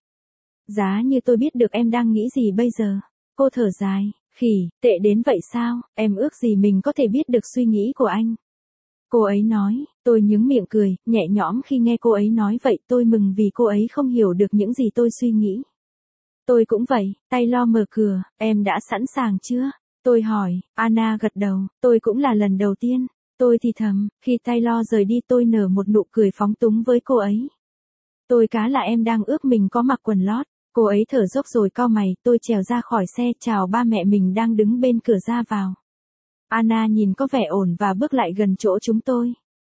Giá như tôi biết được em đang nghĩ gì bây giờ. Cô thở dài, khỉ, tệ đến vậy sao, em ước gì mình có thể biết được suy nghĩ của anh. Cô ấy nói, tôi nhướng miệng cười, nhẹ nhõm khi nghe cô ấy nói vậy, tôi mừng vì cô ấy không hiểu được những gì tôi suy nghĩ. Tôi cũng vậy, Taylor mở cửa, em đã sẵn sàng chưa? Tôi hỏi, Anna gật đầu, tôi cũng là lần đầu tiên. Tôi thì thầm, khi Taylor rời đi tôi nở một nụ cười phóng túng với cô ấy. Tôi cá là em đang ước mình có mặc quần lót. Cô ấy thở dốc rồi cau mày, tôi trèo ra khỏi xe chào ba mẹ mình đang đứng bên cửa ra vào. Anna nhìn có vẻ ổn và bước lại gần chỗ chúng tôi.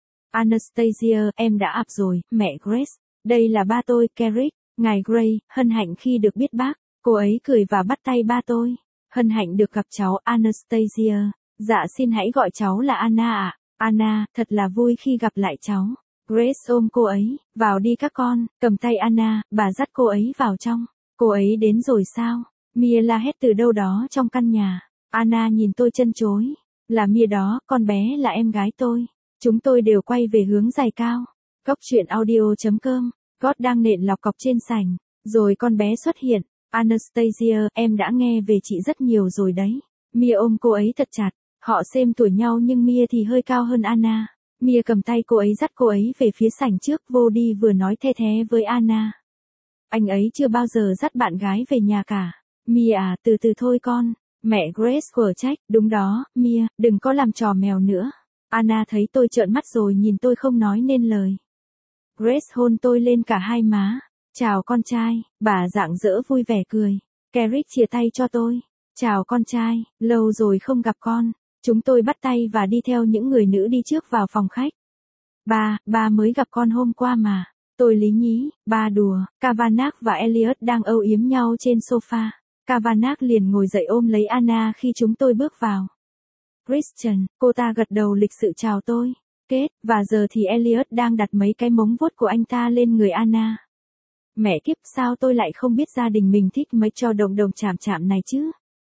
Anastasia, em đã ạp rồi, mẹ Grace. Đây là ba tôi, Carrick, ngài Gray, hân hạnh khi được biết bác. Cô ấy cười và bắt tay ba tôi. Hân hạnh được gặp cháu, Anastasia. Dạ xin hãy gọi cháu là Anna ạ. Anna, thật là vui khi gặp lại cháu. Grace ôm cô ấy, vào đi các con, cầm tay Anna, bà dắt cô ấy vào trong. Cô ấy đến rồi sao? Mia la hét từ đâu đó trong căn nhà. Anna nhìn tôi chân chối. Là Mia đó, con bé là em gái tôi. Chúng tôi đều quay về hướng giày cao. Cốc truyện audio.com. God đang nện lọc cọc trên sảnh. Rồi con bé xuất hiện. Anastasia, em đã nghe về chị rất nhiều rồi đấy. Mia ôm cô ấy thật chặt. Họ xem tuổi nhau nhưng Mia thì hơi cao hơn Anna. Mia cầm tay cô ấy dắt cô ấy về phía sảnh trước, vô đi vừa nói the thé với Anna. Anh ấy chưa bao giờ dắt bạn gái về nhà cả. Mia à, từ từ thôi con. Mẹ Grace quở trách, đúng đó, Mia, đừng có làm trò mèo nữa. Anna thấy tôi trợn mắt rồi nhìn tôi không nói nên lời. Grace hôn tôi lên cả hai má. Chào con trai, bà rạng rỡ vui vẻ cười. Carrick chia tay cho tôi. Chào con trai, lâu rồi không gặp con. Chúng tôi bắt tay và đi theo những người nữ đi trước vào phòng khách. Ba mới gặp con hôm qua mà. Tôi lý nhí, ba đùa. Kavanagh và Elliot đang âu yếm nhau trên sofa. Kavanagh liền ngồi dậy ôm lấy Anna khi chúng tôi bước vào. Christian, cô ta gật đầu lịch sự chào tôi. Kết, và giờ thì Elliot đang đặt mấy cái móng vuốt của anh ta lên người Anna. Mẹ kiếp, sao tôi lại không biết gia đình mình thích mấy trò đồng đồng chạm chạm này chứ?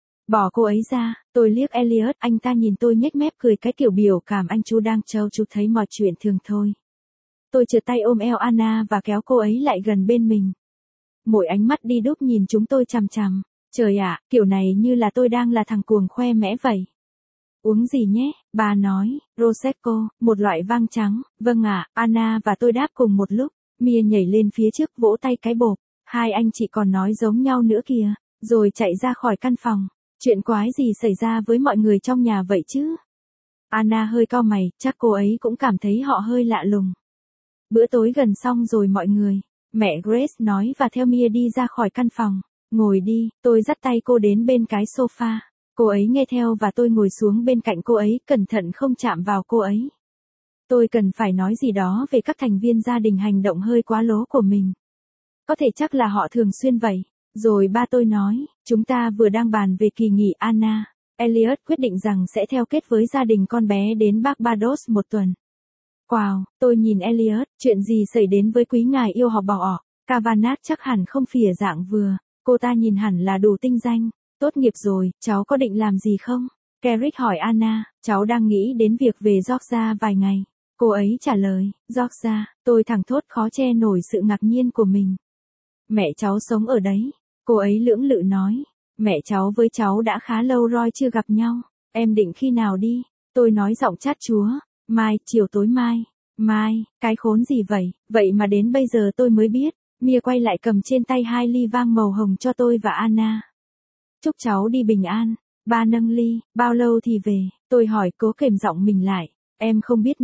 Bỏ cô ấy ra, tôi liếc Elliot, anh ta nhìn tôi nhếch mép cười cái kiểu biểu cảm anh chú đang trêu chú thấy mọi chuyện thường thôi. Tôi trượt tay ôm eo Anna và kéo cô ấy lại gần bên mình. Mỗi ánh mắt đi đúc nhìn chúng tôi chằm chằm. Trời ạ, kiểu này như là tôi đang là thằng cuồng khoe mẽ vậy. Uống gì nhé, bà nói, Prosecco, một loại vang trắng. Vâng ạ, Anna và tôi đáp cùng một lúc. Mia nhảy lên phía trước vỗ tay cái bộp. Hai anh chị còn nói giống nhau nữa kìa, rồi chạy ra khỏi căn phòng. Chuyện quái gì xảy ra với mọi người trong nhà vậy chứ? Anna hơi cau mày, chắc cô ấy cũng cảm thấy họ hơi lạ lùng. Bữa tối gần xong rồi mọi người. Mẹ Grace nói và theo Mia đi ra khỏi căn phòng. Ngồi đi, tôi dắt tay cô đến bên cái sofa. Cô ấy nghe theo và tôi ngồi xuống bên cạnh cô ấy, cẩn thận không chạm vào cô ấy. Tôi cần phải nói gì đó về các thành viên gia đình hành động hơi quá lố của mình. Có thể chắc là họ thường xuyên vậy. Rồi ba tôi nói, chúng ta vừa đang bàn về kỳ nghỉ Anna. Elliot quyết định rằng sẽ theo kết với gia đình con bé đến Barbados một tuần. Wow, tôi nhìn Elliot, chuyện gì xảy đến với quý ngài yêu học bỏ ỏ. Kavanagh chắc hẳn không phìa dạng vừa. Cô ta nhìn hẳn là đủ tinh danh. Tốt nghiệp rồi, cháu có định làm gì không? Carrick hỏi Anna, cháu đang nghĩ đến việc về Georgia vài ngày. Cô ấy trả lời, Georgia, tôi thẳng thốt khó che nổi sự ngạc nhiên của mình. Mẹ cháu sống ở đấy. Cô ấy lưỡng lự nói, mẹ cháu với cháu đã khá lâu rồi chưa gặp nhau. Em định khi nào đi? Tôi nói giọng chát chúa, mai, chiều tối mai. Mai, cái khốn gì vậy? Vậy mà đến bây giờ tôi mới biết. Mia quay lại cầm trên tay 2 ly vang màu hồng cho tôi và Anna. Chúc cháu đi bình an. Ba nâng ly, bao lâu thì về? Tôi hỏi cố kềm giọng mình lại. Em không biết nữa.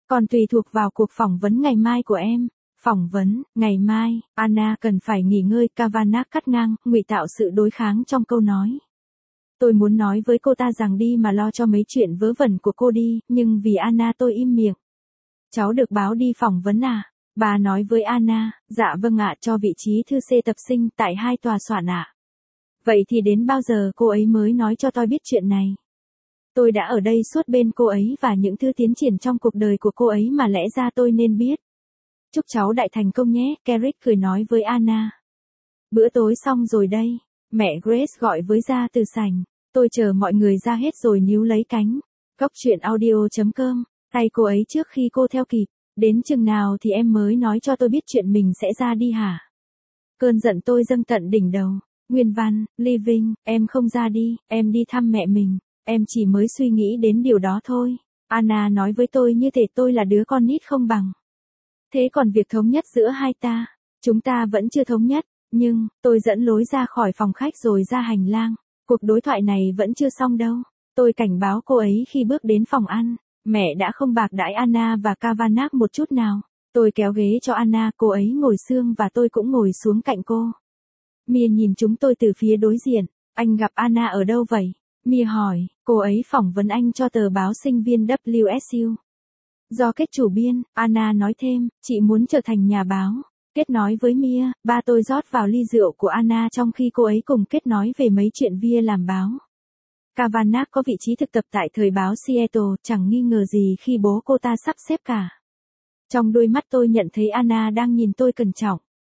còn tùy thuộc vào cuộc phỏng vấn ngày mai của em. Phỏng vấn, ngày mai, Anna cần phải nghỉ ngơi, Kavanagh cắt ngang, ngụy tạo sự đối kháng trong câu nói. Tôi muốn nói với cô ta rằng đi mà lo cho mấy chuyện vớ vẩn của cô đi, nhưng vì Anna tôi im miệng. Cháu được báo đi phỏng vấn à? Bà nói với Anna, dạ vâng ạ, cho vị trí thư C tập sinh tại 2 tòa soạn ạ. Vậy thì đến bao giờ cô ấy mới nói cho tôi biết chuyện này? Tôi đã ở đây suốt bên cô ấy và những thứ tiến triển trong cuộc đời của cô ấy mà lẽ ra tôi nên biết. Chúc cháu đại thành công nhé, Carrick cười nói với Anna. Bữa tối xong rồi đây, mẹ Grace gọi với ra từ sảnh. Tôi chờ mọi người ra hết rồi níu lấy cánh. Cốc truyện audio.com, tay cô ấy trước khi cô theo kịp. Đến chừng nào thì em mới nói cho tôi biết chuyện mình sẽ ra đi hả? Cơn giận tôi dâng tận đỉnh đầu. Nguyên văn, Living, em không ra đi, em đi thăm mẹ mình. Em chỉ mới suy nghĩ đến điều đó thôi. Anna nói với tôi như thể tôi là đứa con nít không bằng. Thế còn việc thống nhất giữa hai ta, chúng ta vẫn chưa thống nhất, nhưng, tôi dẫn lối ra khỏi phòng khách rồi ra hành lang. Cuộc đối thoại này vẫn chưa xong đâu. Tôi cảnh báo cô ấy khi bước đến phòng ăn. Mẹ đã không bạc đãi Anna và Kavanagh một chút nào. Tôi kéo ghế cho Anna, cô ấy ngồi xương và tôi cũng ngồi xuống cạnh cô. Mia nhìn chúng tôi từ phía đối diện. Anh gặp Anna ở đâu vậy? Mia hỏi, cô ấy phỏng vấn anh cho tờ báo sinh viên WSU. Do kết chủ biên, Anna nói thêm, chị muốn trở thành nhà báo. Kết nói với Mia, ba tôi rót vào ly rượu của Anna trong khi cô ấy cùng Kết nói về mấy chuyện Via làm báo. Kavanagh có vị trí thực tập tại thời báo Seattle, chẳng nghi ngờ gì khi bố cô ta sắp xếp cả. Trong đôi mắt tôi nhận thấy Anna đang nhìn tôi cẩn trọng.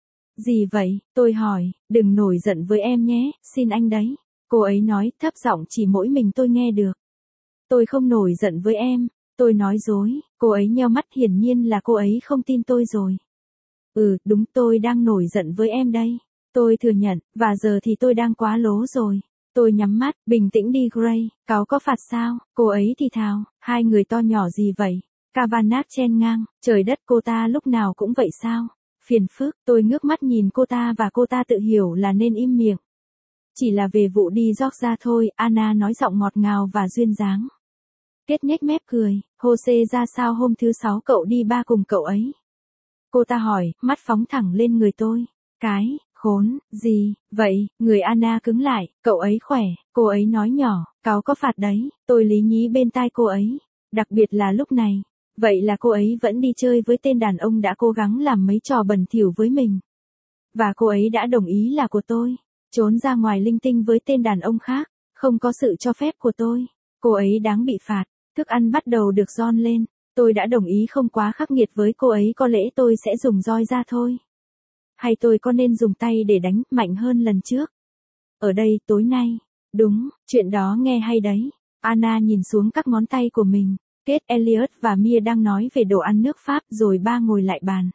Gì vậy? Tôi hỏi, đừng nổi giận với em nhé, xin anh đấy. Cô ấy nói, thấp giọng chỉ mỗi mình tôi nghe được. Tôi không nổi giận với em, tôi nói dối, cô ấy nheo mắt, hiển nhiên là cô ấy không tin tôi rồi. Đúng, tôi đang nổi giận với em đây. Tôi thừa nhận, và giờ thì tôi đang quá lố rồi. Tôi nhắm mắt, bình tĩnh đi Gray, cáu có phạt sao? Cô ấy thì thào, hai người to nhỏ gì vậy? Kavanagh chen ngang, trời đất, cô ta lúc nào cũng vậy sao? Phiền phức, tôi ngước mắt nhìn cô ta và cô ta tự hiểu là nên im miệng. Chỉ là về vụ đi Georgia thôi, Anna nói giọng ngọt ngào và duyên dáng. Kết nhếch mép cười, Jose ra sao hôm thứ 6 cậu đi bar cùng cậu ấy? Cô ta hỏi, mắt phóng thẳng lên người tôi. Cái, khốn, gì, vậy, người Anna cứng lại, cậu ấy khỏe, cô ấy nói nhỏ, cáu có phạt đấy, tôi lý nhí bên tai cô ấy. Đặc biệt là lúc này, vậy là cô ấy vẫn đi chơi với tên đàn ông đã cố gắng làm mấy trò bẩn thỉu với mình. Và cô ấy đã đồng ý là của tôi, trốn ra ngoài linh tinh với tên đàn ông khác, không có sự cho phép của tôi. Cô ấy đáng bị phạt, thức ăn bắt đầu được ron lên. Tôi đã đồng ý không quá khắc nghiệt với cô ấy, có lẽ tôi sẽ dùng roi ra thôi. Hay tôi có nên dùng tay để đánh mạnh hơn lần trước? Ở đây, tối nay. Đúng, chuyện đó nghe hay đấy. Anna nhìn xuống các ngón tay của mình. Kết, Elliot và Mia đang nói về đồ ăn nước Pháp rồi ba ngồi lại bàn.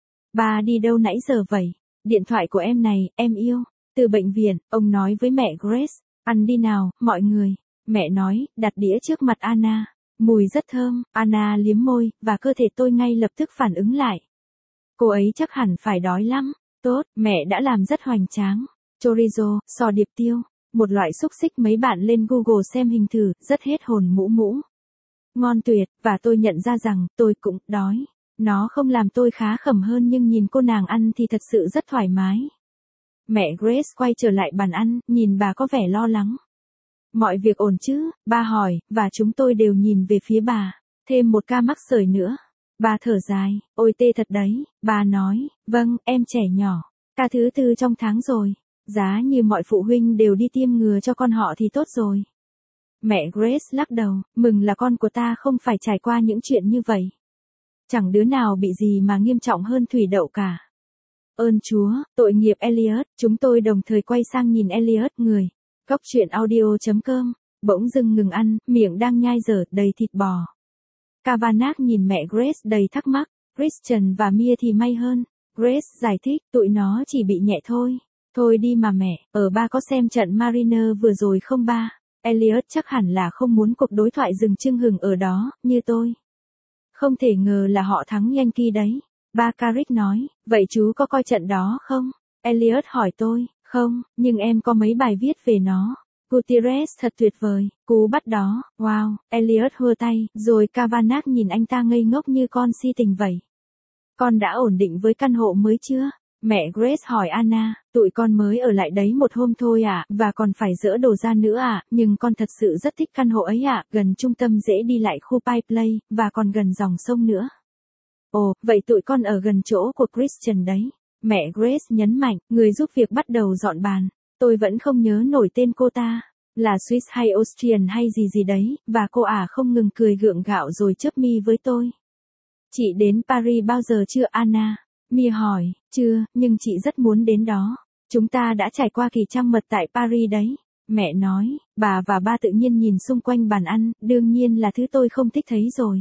Ba đi đâu nãy giờ vậy? Điện thoại của em này, em yêu. Từ bệnh viện, ông nói với mẹ Grace. Ăn đi nào, mọi người. Mẹ nói, đặt đĩa trước mặt Anna. Mùi rất thơm, Anna liếm môi, và cơ thể tôi ngay lập tức phản ứng lại. Cô ấy chắc hẳn phải đói lắm. Tốt, mẹ đã làm rất hoành tráng. Chorizo, sò điệp tiêu. Một loại xúc xích, mấy bạn lên Google xem hình thử, rất hết hồn mũ mũ. Ngon tuyệt, và tôi nhận ra rằng, tôi cũng đói. Nó không làm tôi khá khẩm hơn nhưng nhìn cô nàng ăn thì thật sự rất thoải mái. Mẹ Grace quay trở lại bàn ăn, nhìn bà có vẻ lo lắng. Mọi việc ổn chứ, ba hỏi, và chúng tôi đều nhìn về phía bà. Thêm một ca mắc sởi nữa. Bà thở dài, ôi tê thật đấy, bà nói, vâng, em trẻ nhỏ. Ca thứ 4 trong tháng rồi. Giá như mọi phụ huynh đều đi tiêm ngừa cho con họ thì tốt rồi. Mẹ Grace lắc đầu, mừng là con của ta không phải trải qua những chuyện như vậy. Chẳng đứa nào bị gì mà nghiêm trọng hơn thủy đậu cả. Ơn Chúa, tội nghiệp Elliot, chúng tôi đồng thời quay sang nhìn Elliot người. Cốc truyện audio.com, bỗng dưng ngừng ăn, miệng đang nhai dở, đầy thịt bò. Kavanagh nhìn mẹ Grace đầy thắc mắc, Christian và Mia thì may hơn. Grace giải thích, tụi nó chỉ bị nhẹ thôi. Thôi đi mà mẹ, ba có xem trận Mariner vừa rồi không ba? Elliot chắc hẳn là không muốn cuộc đối thoại dừng chưng hừng ở đó, như tôi. Không thể ngờ là họ thắng Yankee đấy. Ba Carrick nói, vậy chú có coi trận đó không? Elliot hỏi tôi, không, nhưng em có mấy bài viết về nó. Gutierrez thật tuyệt vời, cú bắt đó, wow, Elliot hơ tay, rồi Kavanagh nhìn anh ta ngây ngốc như con si tình vậy. Con đã ổn định với căn hộ mới chưa? Mẹ Grace hỏi Anna, tụi con mới ở lại đấy một hôm thôi à, và còn phải dỡ đồ ra nữa à, nhưng con thật sự rất thích căn hộ ấy à, gần trung tâm dễ đi lại khu Pike Place, và còn gần dòng sông nữa. Ồ, vậy tụi con ở gần chỗ của Christian đấy. Mẹ Grace nhấn mạnh, người giúp việc bắt đầu dọn bàn. Tôi vẫn không nhớ nổi tên cô ta. Là Swiss hay Austrian hay gì gì đấy, và cô không ngừng cười gượng gạo rồi chớp mi với tôi. Chị đến Paris bao giờ chưa Anna? Mia hỏi, chưa, nhưng chị rất muốn đến đó. Chúng ta đã trải qua kỳ trăng mật tại Paris đấy. Mẹ nói, bà và ba tự nhiên nhìn xung quanh bàn ăn, đương nhiên là thứ tôi không thích thấy rồi.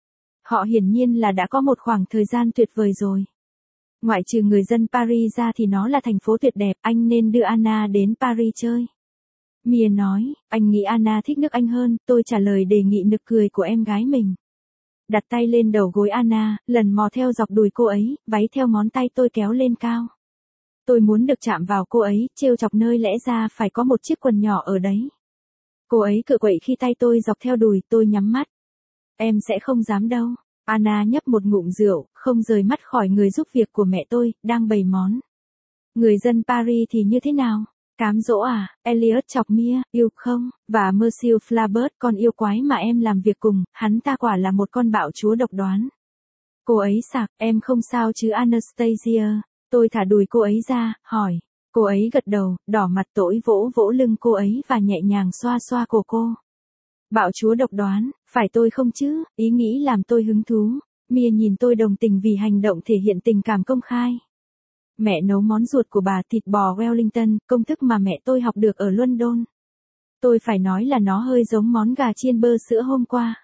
Họ hiển nhiên là đã có một khoảng thời gian tuyệt vời rồi. Ngoại trừ người dân Paris ra thì nó là thành phố tuyệt đẹp, anh nên đưa Anna đến Paris chơi. Mia nói, anh nghĩ Anna thích nước Anh hơn, tôi trả lời đề nghị nực cười của em gái mình. Đặt tay lên đầu gối Anna, lần mò theo dọc đùi cô ấy, váy theo ngón tay tôi kéo lên cao. Tôi muốn được chạm vào cô ấy, trêu chọc nơi lẽ ra phải có một chiếc quần nhỏ ở đấy. Cô ấy cự quậy khi tay tôi dọc theo đùi, tôi nhắm mắt. Em sẽ không dám đâu. Anna nhấp một ngụm rượu, không rời mắt khỏi người giúp việc của mẹ tôi, đang bày món. Người dân Paris thì như thế nào? Cám dỗ à? Elliot chọc Mia, yêu không? Và Monsieur Flaubert, con yêu quái mà em làm việc cùng, hắn ta quả là một con bạo chúa độc đoán. Cô ấy sặc, em không sao chứ Anastasia? Tôi thả đùi cô ấy ra, hỏi. Cô ấy gật đầu, đỏ mặt tối vỗ vỗ lưng cô ấy và nhẹ nhàng xoa xoa cổ cô. Bạo chúa độc đoán, phải tôi không chứ? Ý nghĩ làm tôi hứng thú. Mia nhìn tôi đồng tình vì hành động thể hiện tình cảm công khai. Mẹ nấu món ruột của bà, thịt bò Wellington, công thức mà mẹ tôi học được ở London. Tôi phải nói là nó hơi giống món gà chiên bơ sữa hôm qua.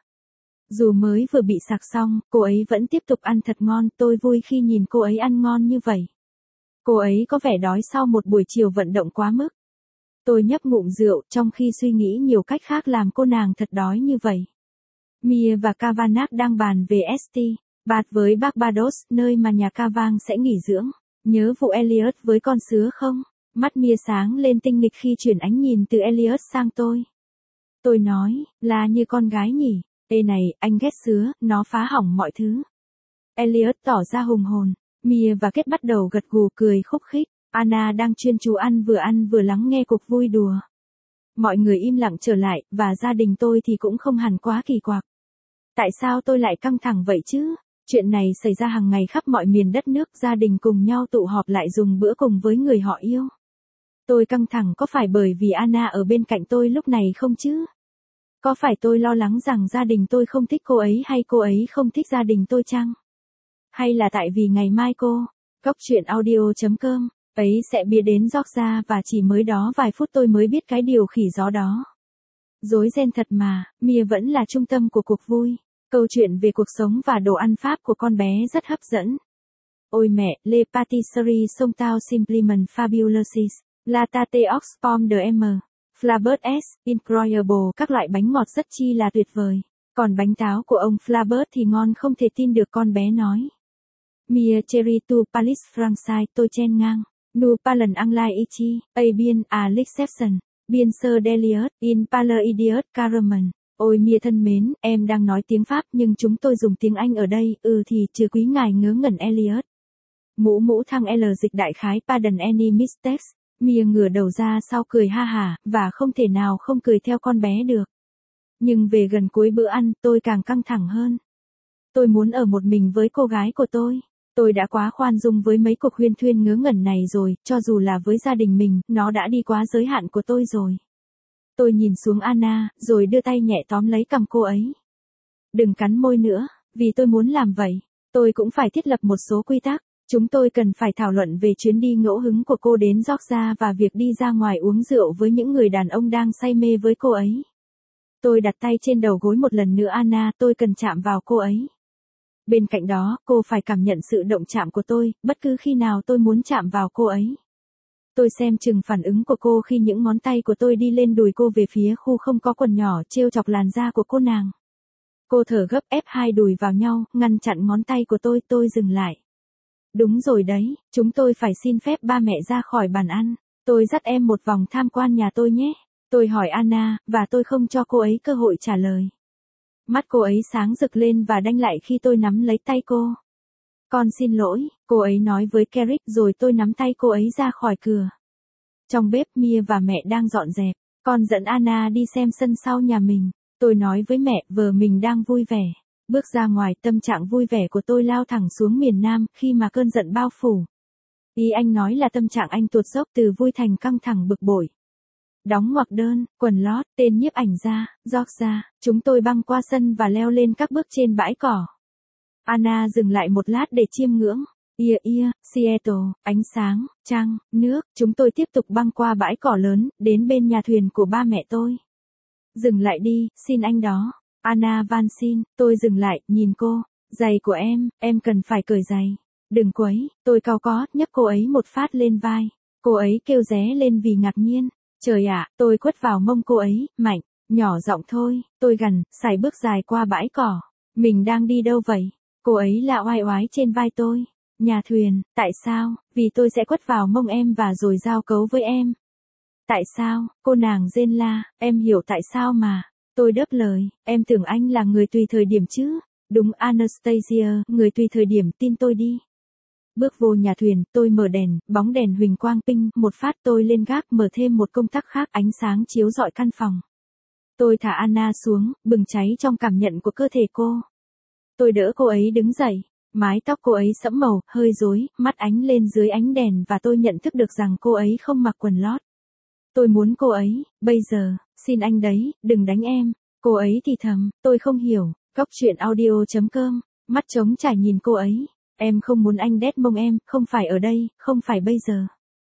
Dù mới vừa bị sạc xong, cô ấy vẫn tiếp tục ăn thật ngon, tôi vui khi nhìn cô ấy ăn ngon như vậy. Cô ấy có vẻ đói sau một buổi chiều vận động quá mức. Tôi nhấp ngụm rượu, trong khi suy nghĩ nhiều cách khác làm cô nàng thật đói như vậy. Mia và Kavanagh đang bàn về St. Bạt với Barbados, nơi mà nhà Cavang sẽ nghỉ dưỡng. Nhớ vụ Elliot với con sứa không? Mắt Mia sáng lên tinh nghịch khi chuyển ánh nhìn từ Elliot sang tôi. Tôi nói, là như con gái nhỉ? Ê này, anh ghét sứa, nó phá hỏng mọi thứ. Elliot tỏ ra hùng hồn. Mia và Kết bắt đầu gật gù cười khúc khích. Anna đang chuyên chú ăn vừa lắng nghe cuộc vui đùa. Mọi người im lặng trở lại, và gia đình tôi thì cũng không hẳn quá kỳ quặc. Tại sao tôi lại căng thẳng vậy chứ? Chuyện này xảy ra hàng ngày khắp mọi miền đất nước, gia đình cùng nhau tụ họp lại dùng bữa cùng với người họ yêu. Tôi căng thẳng có phải bởi vì Anna ở bên cạnh tôi lúc này không chứ? Có phải tôi lo lắng rằng gia đình tôi không thích cô ấy hay cô ấy không thích gia đình tôi chăng? Hay là tại vì ngày mai cô, Góc Chuyện Audio.com, ấy sẽ bia đến Georgia và chỉ mới đó vài phút tôi mới biết cái điều khỉ gió đó. Rối ren thật mà, Mia vẫn là trung tâm của cuộc vui. Câu chuyện về cuộc sống và đồ ăn Pháp của con bé rất hấp dẫn. Ôi mẹ, Les Patisseries sont simplement fabuleuses. La Tate Oxfam de M. Flaubert S. Incroyable. Các loại bánh ngọt rất chi là tuyệt vời. Còn bánh táo của ông Flaubert thì ngon không thể tin được, con bé nói. Mia cherry tu palis Francais, tôi chen ngang. Nu palen anglai ichi, a bien à l'exception. Bien sir Deliot, in paler idiot caraman. Ôi Mia thân mến, em đang nói tiếng Pháp nhưng chúng tôi dùng tiếng Anh ở đây, thì trừ quý ngài ngớ ngẩn Elliot. Mũ thăng L dịch đại khái pardon any mistakes. Mia ngửa đầu ra sau cười ha hả, và không thể nào không cười theo con bé được. Nhưng về gần cuối bữa ăn, tôi càng căng thẳng hơn. Tôi muốn ở một mình với cô gái của tôi. Tôi đã quá khoan dung với mấy cuộc huyên thuyên ngớ ngẩn này rồi, cho dù là với gia đình mình, nó đã đi quá giới hạn của tôi rồi. Tôi nhìn xuống Anna, rồi đưa tay nhẹ tóm lấy cằm cô ấy. Đừng cắn môi nữa, vì tôi muốn làm vậy. Tôi cũng phải thiết lập một số quy tắc. Chúng tôi cần phải thảo luận về chuyến đi ngẫu hứng của cô đến Georgia và việc đi ra ngoài uống rượu với những người đàn ông đang say mê với cô ấy. Tôi đặt tay trên đầu gối một lần nữa Anna, tôi cần chạm vào cô ấy. Bên cạnh đó, cô phải cảm nhận sự động chạm của tôi, bất cứ khi nào tôi muốn chạm vào cô ấy. Tôi xem chừng phản ứng của cô khi những ngón tay của tôi đi lên đùi cô về phía khu không có quần nhỏ, trêu chọc làn da của cô nàng. Cô thở gấp ép hai đùi vào nhau, ngăn chặn ngón tay của tôi dừng lại. Đúng rồi đấy, chúng tôi phải xin phép ba mẹ ra khỏi bàn ăn. Tôi dắt em một vòng tham quan nhà tôi nhé. Tôi hỏi Anna, và tôi không cho cô ấy cơ hội trả lời. Mắt cô ấy sáng rực lên và đanh lại khi tôi nắm lấy tay cô. Con xin lỗi, cô ấy nói với Carrick rồi tôi nắm tay cô ấy ra khỏi cửa. Trong bếp Mia và mẹ đang dọn dẹp. Con dẫn Anna đi xem sân sau nhà mình. Tôi nói với mẹ, vợ mình đang vui vẻ. Bước ra ngoài, tâm trạng vui vẻ của tôi lao thẳng xuống miền Nam khi mà cơn giận bao phủ. Ý anh nói là tâm trạng anh tuột dốc từ vui thành căng thẳng bực bội. Đóng ngoặc đơn, quần lót, tên nhiếp ảnh gia, Georgia, chúng tôi băng qua sân và leo lên các bước trên bãi cỏ. Anna dừng lại một lát để chiêm ngưỡng. Seattle, ánh sáng, trăng, nước, chúng tôi tiếp tục băng qua bãi cỏ lớn, đến bên nhà thuyền của ba mẹ tôi. Dừng lại đi, xin anh đó. Anna van xin, tôi dừng lại, nhìn cô. Giày của em cần phải cởi giày. Đừng quấy, tôi cau có, nhấc cô ấy một phát lên vai. Cô ấy kêu ré lên vì ngạc nhiên. Trời ạ, tôi quất vào mông cô ấy, mạnh, nhỏ giọng thôi, tôi gằn, sải bước dài qua bãi cỏ. Mình đang đi đâu vậy? Cô ấy lạ oai oái trên vai tôi. Nhà thuyền, tại sao? Vì tôi sẽ quất vào mông em và rồi giao cấu với em. Tại sao? Cô nàng rên la, em hiểu tại sao mà. Tôi đáp lời, em tưởng anh là người tùy thời điểm chứ? Đúng Anastasia, người tùy thời điểm, tin tôi đi. Bước vô nhà thuyền, tôi mở đèn, bóng đèn huỳnh quang pinh, một phát tôi lên gác mở thêm một công tắc khác, ánh sáng chiếu rọi căn phòng. Tôi thả Anna xuống, bừng cháy trong cảm nhận của cơ thể cô. Tôi đỡ cô ấy đứng dậy, mái tóc cô ấy sẫm màu, hơi rối, mắt ánh lên dưới ánh đèn và tôi nhận thức được rằng cô ấy không mặc quần lót. Tôi muốn cô ấy, bây giờ, xin anh đấy, đừng đánh em. Cô ấy thì thầm, tôi không hiểu, góc truyện audio.com, mắt trống trải nhìn cô ấy. Em không muốn anh đét mông em, không phải ở đây, không phải bây giờ.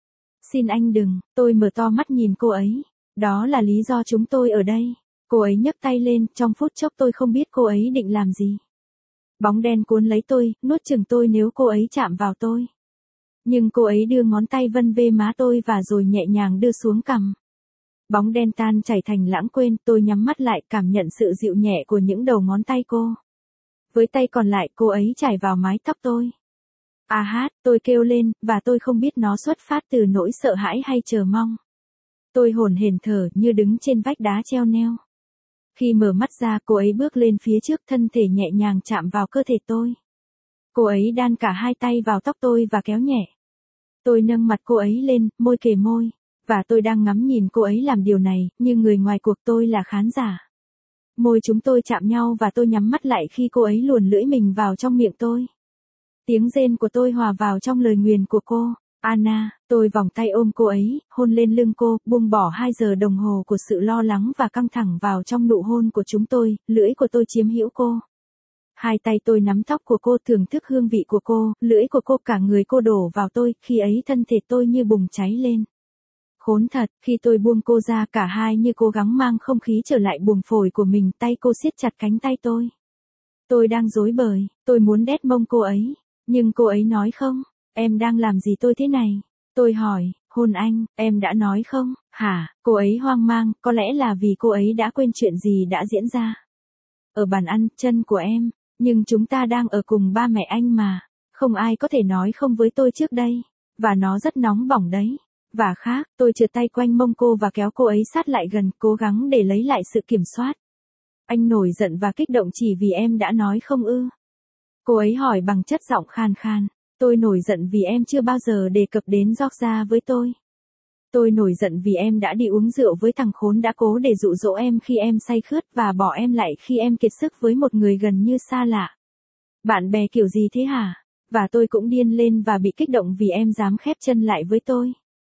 Xin anh đừng, tôi mở to mắt nhìn cô ấy. Đó là lý do chúng tôi ở đây. Cô ấy nhấc tay lên, trong phút chốc tôi không biết cô ấy định làm gì. Bóng đen cuốn lấy tôi, nuốt chửng tôi nếu cô ấy chạm vào tôi. Nhưng cô ấy đưa ngón tay vân về má tôi và rồi nhẹ nhàng đưa xuống cằm. Bóng đen tan chảy thành lãng quên, tôi nhắm mắt lại cảm nhận sự dịu nhẹ của những đầu ngón tay cô. Với tay còn lại cô ấy chải vào mái tóc tôi. À hát, tôi kêu lên, và tôi không biết nó xuất phát từ nỗi sợ hãi hay chờ mong. Tôi hổn hển thở như đứng trên vách đá treo neo. Khi mở mắt ra cô ấy bước lên phía trước, thân thể nhẹ nhàng chạm vào cơ thể tôi. Cô ấy đan cả hai tay vào tóc tôi và kéo nhẹ. Tôi nâng mặt cô ấy lên, môi kề môi. Và tôi đang ngắm nhìn cô ấy làm điều này, nhưng người ngoài cuộc tôi là khán giả. Môi chúng tôi chạm nhau và tôi nhắm mắt lại khi cô ấy luồn lưỡi mình vào trong miệng tôi. Tiếng rên của tôi hòa vào trong lời nguyền của cô. Anna, tôi vòng tay ôm cô ấy, hôn lên lưng cô, buông bỏ 2 giờ đồng hồ của sự lo lắng và căng thẳng vào trong nụ hôn của chúng tôi, lưỡi của tôi chiếm hữu cô. Hai tay tôi nắm tóc của cô, thưởng thức hương vị của cô, lưỡi của cô, cả người cô đổ vào tôi, khi ấy thân thể tôi như bùng cháy lên. Khốn thật, khi tôi buông cô ra cả hai như cố gắng mang không khí trở lại buồng phổi của mình, tay cô siết chặt cánh tay tôi. Tôi đang rối bời, tôi muốn đét mông cô ấy, nhưng cô ấy nói không, em đang làm gì tôi thế này? Tôi hỏi, hôn anh, em đã nói không, hả? Cô ấy hoang mang, có lẽ là vì cô ấy đã quên chuyện gì đã diễn ra. Ở bàn ăn, chân của em, nhưng chúng ta đang ở cùng ba mẹ anh mà, không ai có thể nói không với tôi trước đây, và nó rất nóng bỏng đấy. Và khác, tôi trượt tay quanh mông cô và kéo cô ấy sát lại gần, cố gắng để lấy lại sự kiểm soát. Anh nổi giận và kích động chỉ vì em đã nói không ư? Cô ấy hỏi bằng chất giọng khan khan. Tôi nổi giận vì em chưa bao giờ đề cập đến Georgia với tôi. Tôi nổi giận vì em đã đi uống rượu với thằng khốn đã cố để dụ dỗ em khi em say khướt và bỏ em lại khi em kiệt sức với một người gần như xa lạ. Bạn bè kiểu gì thế hả? Và tôi cũng điên lên và bị kích động vì em dám khép chân lại với tôi.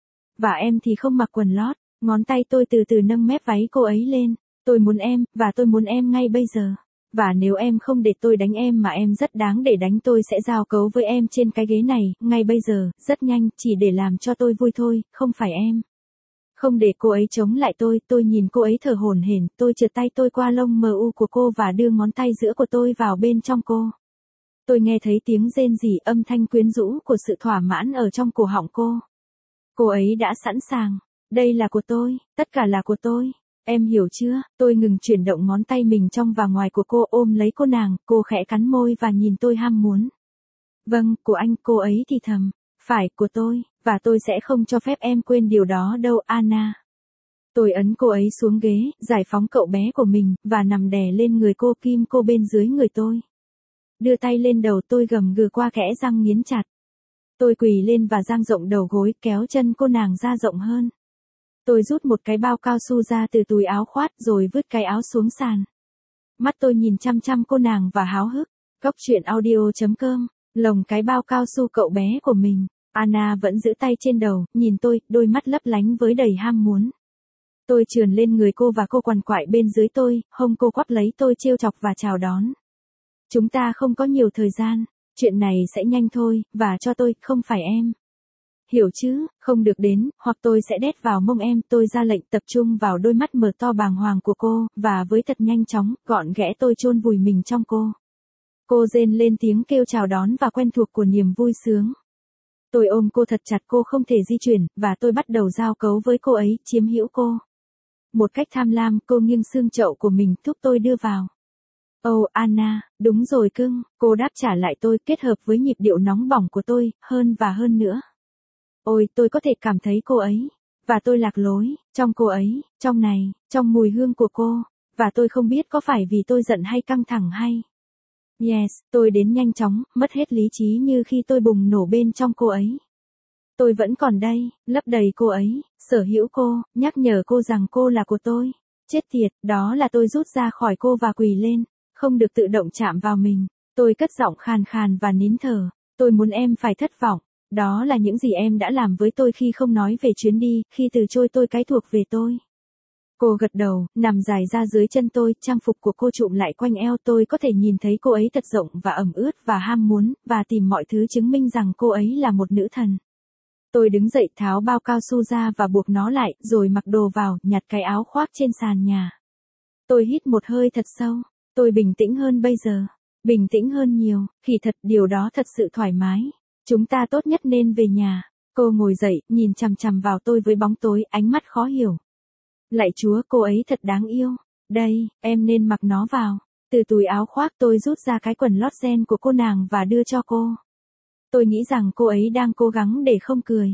Và em thì không mặc quần lót. Ngón tay tôi từ từ nâng mép váy cô ấy lên. Tôi muốn em, và tôi muốn em ngay bây giờ. Và nếu em không để tôi đánh em mà em rất đáng để đánh, tôi sẽ giao cấu với em trên cái ghế này, ngay bây giờ, rất nhanh, chỉ để làm cho tôi vui thôi, không phải em. Không để cô ấy chống lại tôi nhìn cô ấy thở hổn hển, tôi trượt tay tôi qua lông mờ u của cô và đưa ngón tay giữa của tôi vào bên trong cô. Tôi nghe thấy tiếng rên rỉ, âm thanh quyến rũ của sự thỏa mãn ở trong cổ họng cô. Cô ấy đã sẵn sàng. Đây là của tôi, tất cả là của tôi. Em hiểu chưa? Tôi ngừng chuyển động ngón tay mình trong và ngoài của cô, ôm lấy cô nàng, cô khẽ cắn môi và nhìn tôi ham muốn. Vâng, của anh, cô ấy thì thầm. Phải, của tôi, và tôi sẽ không cho phép em quên điều đó đâu, Anna. Tôi ấn cô ấy xuống ghế, giải phóng cậu bé của mình, và nằm đè lên người cô, kim cô bên dưới người tôi. Đưa tay lên đầu tôi, gầm gừ qua kẽ răng nghiến chặt. Tôi quỳ lên và dang rộng đầu gối, kéo chân cô nàng ra rộng hơn. Tôi rút một cái bao cao su ra từ túi áo khoác rồi vứt cái áo xuống sàn. Mắt tôi nhìn chăm chăm cô nàng và háo hức. Góc truyện audio.com, lồng cái bao cao su cậu bé của mình. Anna vẫn giữ tay trên đầu, nhìn tôi, đôi mắt lấp lánh với đầy ham muốn. Tôi trườn lên người cô và cô quằn quại bên dưới tôi, hông cô quắp lấy tôi trêu chọc và chào đón. Chúng ta không có nhiều thời gian, chuyện này sẽ nhanh thôi, và cho tôi, không phải em. Hiểu chứ, không được đến, hoặc tôi sẽ đét vào mông em. Tôi ra lệnh, tập trung vào đôi mắt mở to bàng hoàng của cô, và với thật nhanh chóng, gọn ghẽ tôi chôn vùi mình trong cô. Cô rên lên tiếng kêu chào đón và quen thuộc của niềm vui sướng. Tôi ôm cô thật chặt, cô không thể di chuyển, và tôi bắt đầu giao cấu với cô ấy, chiếm hữu cô. Một cách tham lam, cô nghiêng xương chậu của mình, thúc tôi đưa vào. Anna, đúng rồi cưng, cô đáp trả lại tôi, kết hợp với nhịp điệu nóng bỏng của tôi, hơn và hơn nữa. Ôi, tôi có thể cảm thấy cô ấy, và tôi lạc lối, trong cô ấy, trong này, trong mùi hương của cô, và tôi không biết có phải vì tôi giận hay căng thẳng hay. Yes, tôi đến nhanh chóng, mất hết lý trí như khi tôi bùng nổ bên trong cô ấy. Tôi vẫn còn đây, lấp đầy cô ấy, sở hữu cô, nhắc nhở cô rằng cô là của tôi. Chết tiệt, đó là tôi rút ra khỏi cô và quỳ lên, không được tự động chạm vào mình. Tôi cất giọng khàn khàn và nín thở. Tôi muốn em phải thất vọng. Đó là những gì em đã làm với tôi khi không nói về chuyến đi, khi từ chối tôi cái thuộc về tôi. Cô gật đầu, nằm dài ra dưới chân tôi, trang phục của cô trụm lại quanh eo tôi, có thể nhìn thấy cô ấy thật rộng và ẩm ướt và ham muốn, và tìm mọi thứ chứng minh rằng cô ấy là một nữ thần. Tôi đứng dậy, tháo bao cao su ra và buộc nó lại, rồi mặc đồ vào, nhặt cái áo khoác trên sàn nhà. Tôi hít một hơi thật sâu. Tôi bình tĩnh hơn bây giờ. Bình tĩnh hơn nhiều, kỳ thật điều đó thật sự thoải mái. Chúng ta tốt nhất nên về nhà. Cô ngồi dậy, nhìn chằm chằm vào tôi với bóng tối, ánh mắt khó hiểu. Lạy Chúa, cô ấy thật đáng yêu. Đây, em nên mặc nó vào. Từ túi áo khoác tôi rút ra cái quần lót ren của cô nàng và đưa cho cô. Tôi nghĩ rằng cô ấy đang cố gắng để không cười.